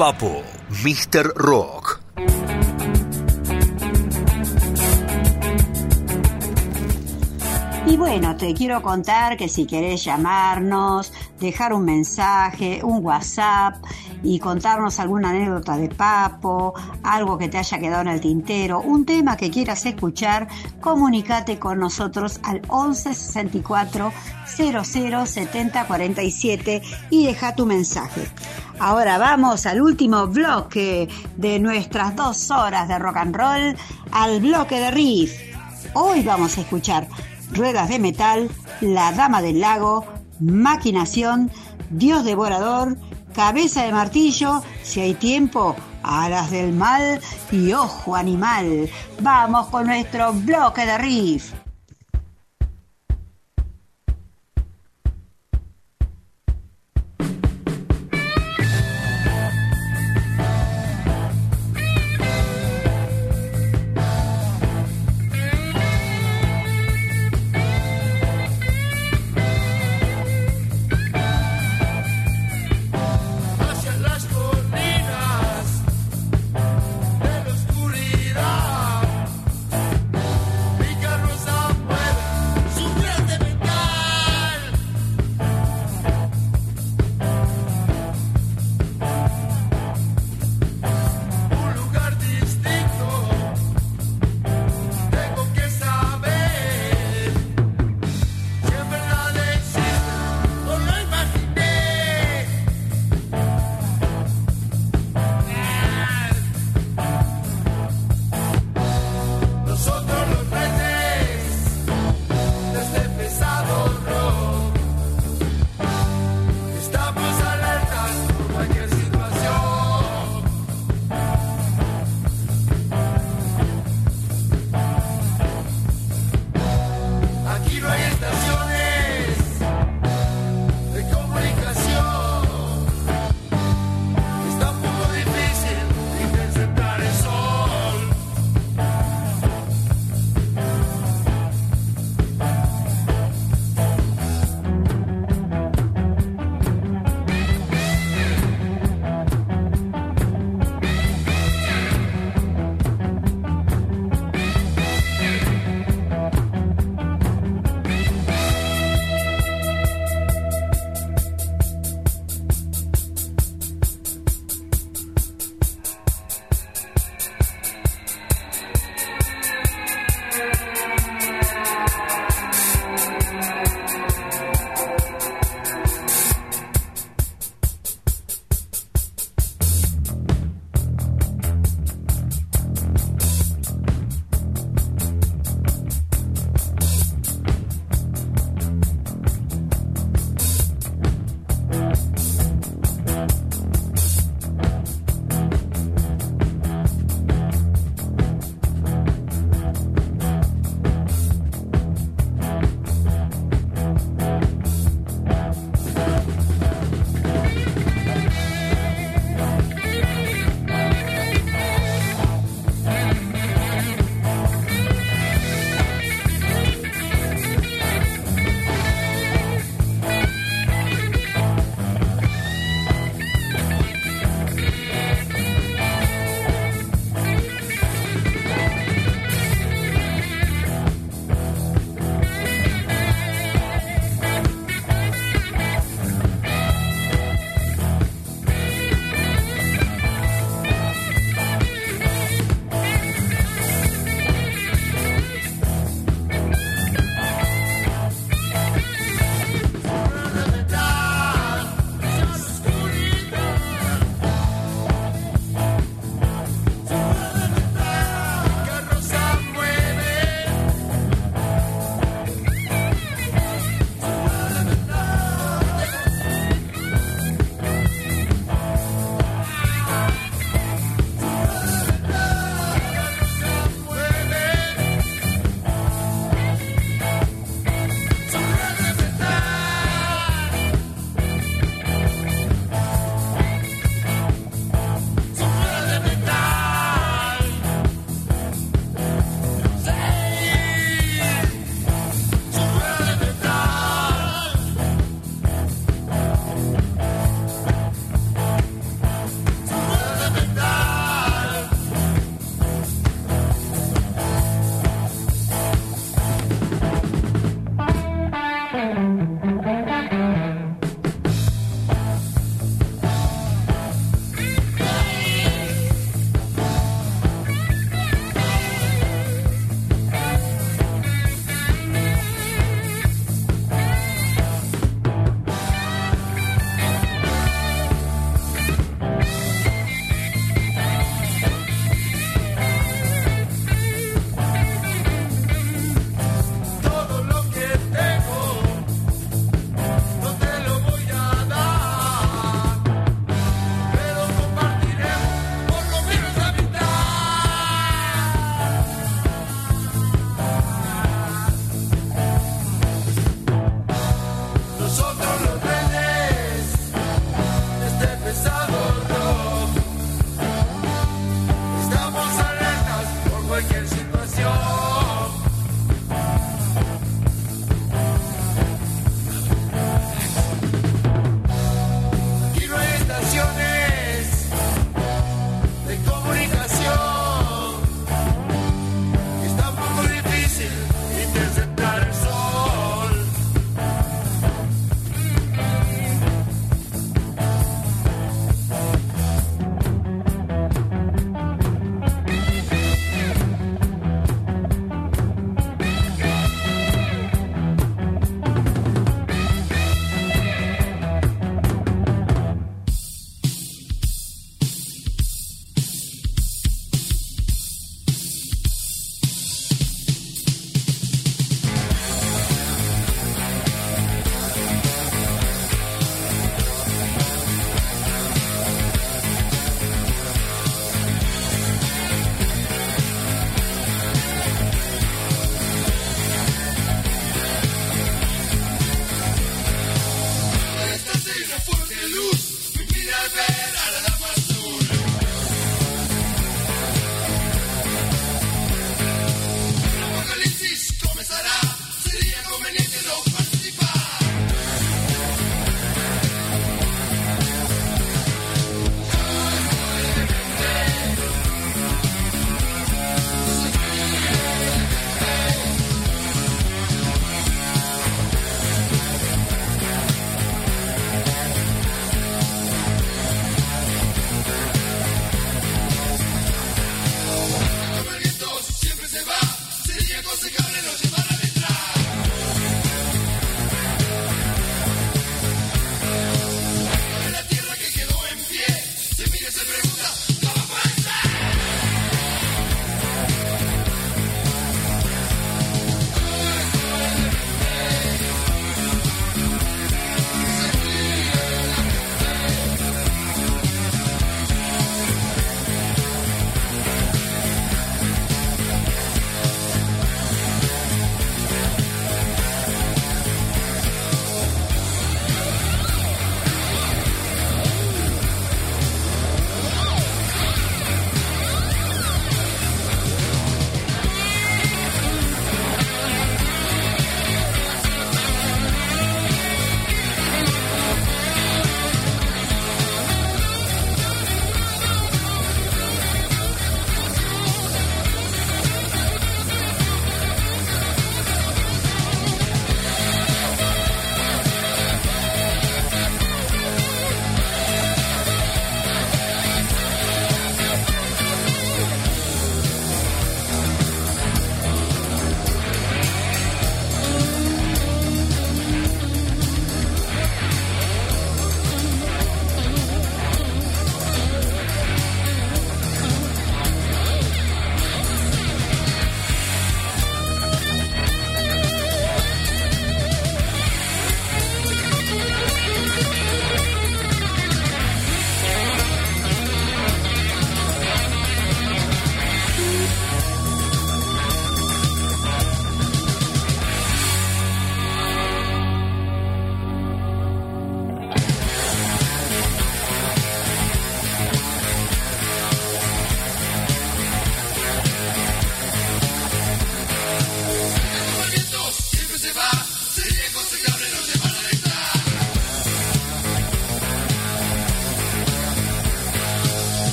Papo, Mr. Rock. Y bueno, te quiero contar que si querés llamarnos, dejar un mensaje, un WhatsApp y contarnos alguna anécdota de Papo, algo que te haya quedado en el tintero, un tema que quieras escuchar, comunícate con nosotros al 11 64 00 70 47 y deja tu mensaje. Ahora vamos al último bloque de nuestras 2 horas de rock and roll, al bloque de riff. Hoy vamos a escuchar Ruedas de Metal, La Dama del Lago, Maquinación, Dios Devorador, Cabeza de Martillo, Si hay tiempo, Alas del Mal y Ojo Animal. Vamos con nuestro bloque de riff. Mi carro está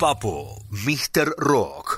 Papo, Mr. Rock.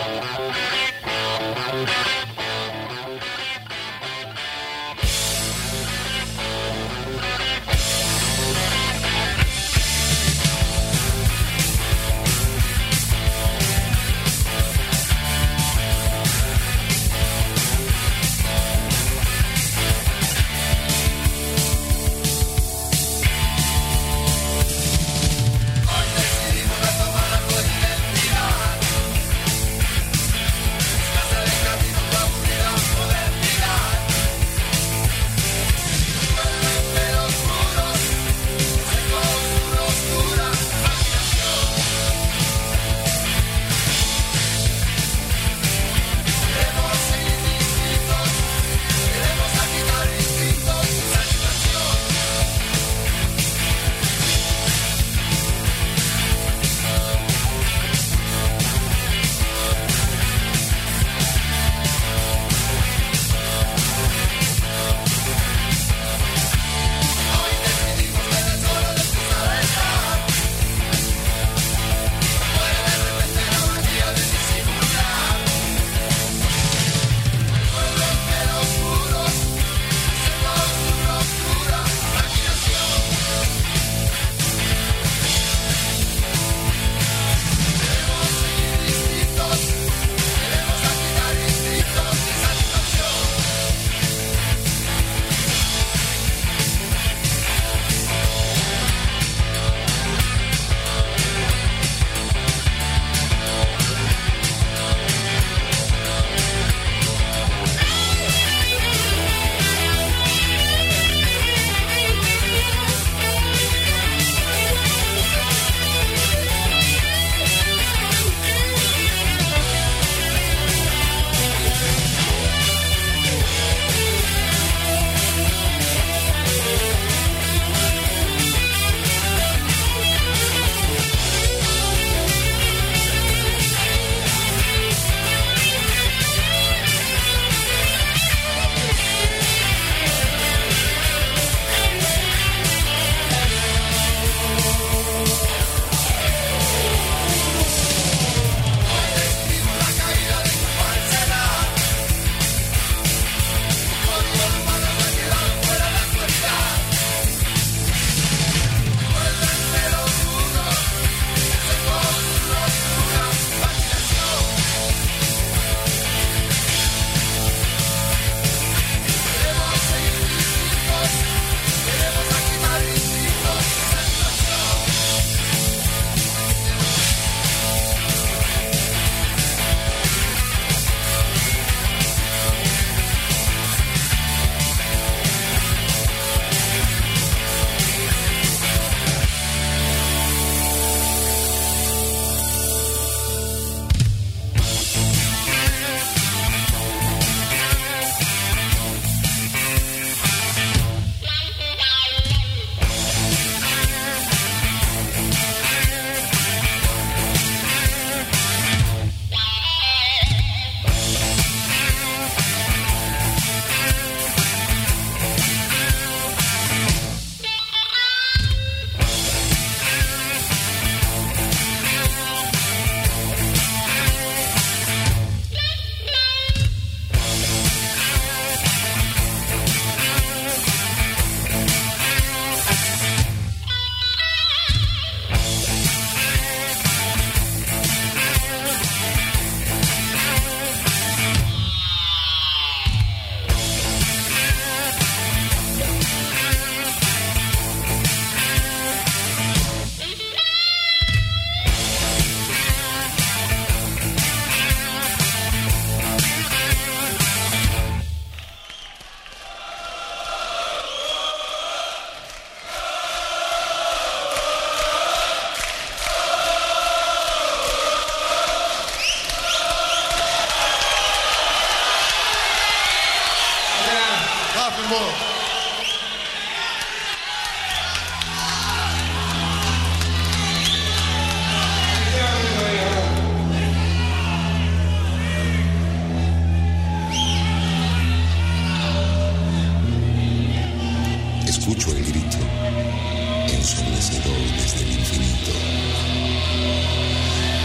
Escucho el grito ensordecedor desde el infinito.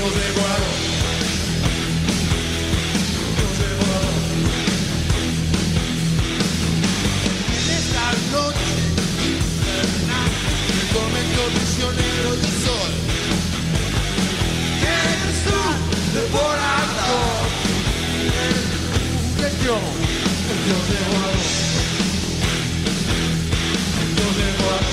Prisionero del sol, eres tú, devorador, eres tu Dios devorador, Dios devorador.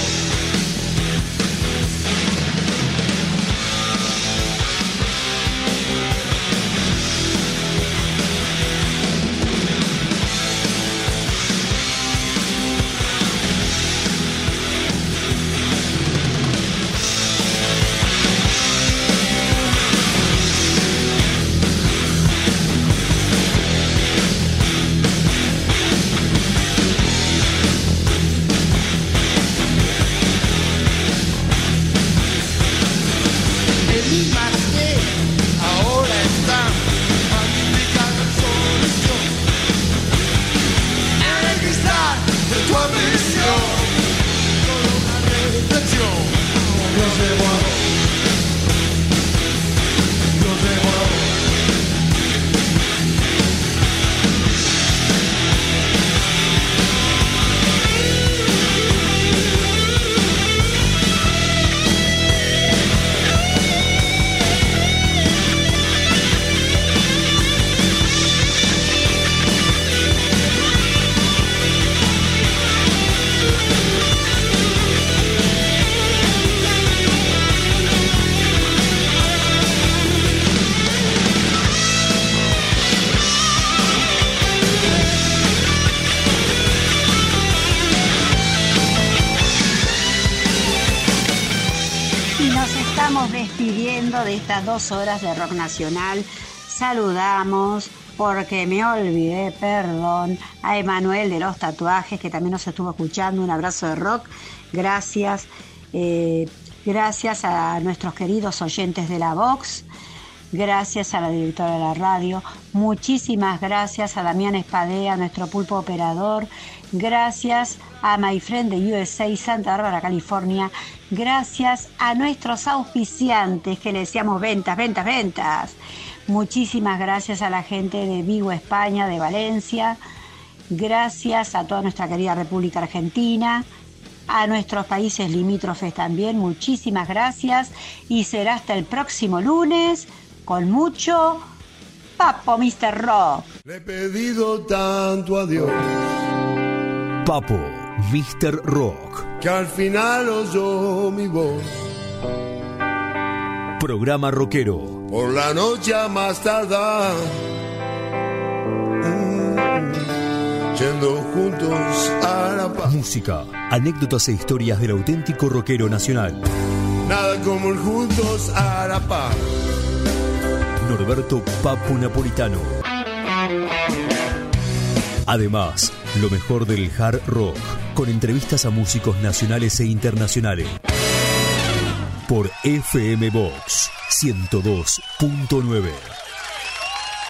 Despidiendo de estas 2 horas de rock nacional, saludamos, porque me olvidé, perdón, a Emanuel de los tatuajes, que también nos estuvo escuchando. Un abrazo de rock, gracias, gracias a nuestros queridos oyentes de la Vox, gracias a la directora de la radio, muchísimas gracias a Damián Espadea, nuestro pulpo operador, gracias a My Friend de USA, Santa Bárbara, California, gracias a nuestros auspiciantes que le decíamos ventas, ventas, ventas. Muchísimas gracias a la gente de Vigo, España, de Valencia, gracias a toda nuestra querida República Argentina, a nuestros países limítrofes también, muchísimas gracias, y será hasta el próximo lunes con mucho Papo Mr. Rock. Le he pedido tanto a Dios, Papo Mr. Rock, que al final oyó mi voz. Programa rockero. Por la noche a más tardar, yendo juntos a la paz. Música, anécdotas e historias del auténtico rockero nacional. Nada como el juntos a la paz. Norberto Papu Napolitano. Además, lo mejor del hard rock, con entrevistas a músicos nacionales e internacionales. Por FM Box 102.9.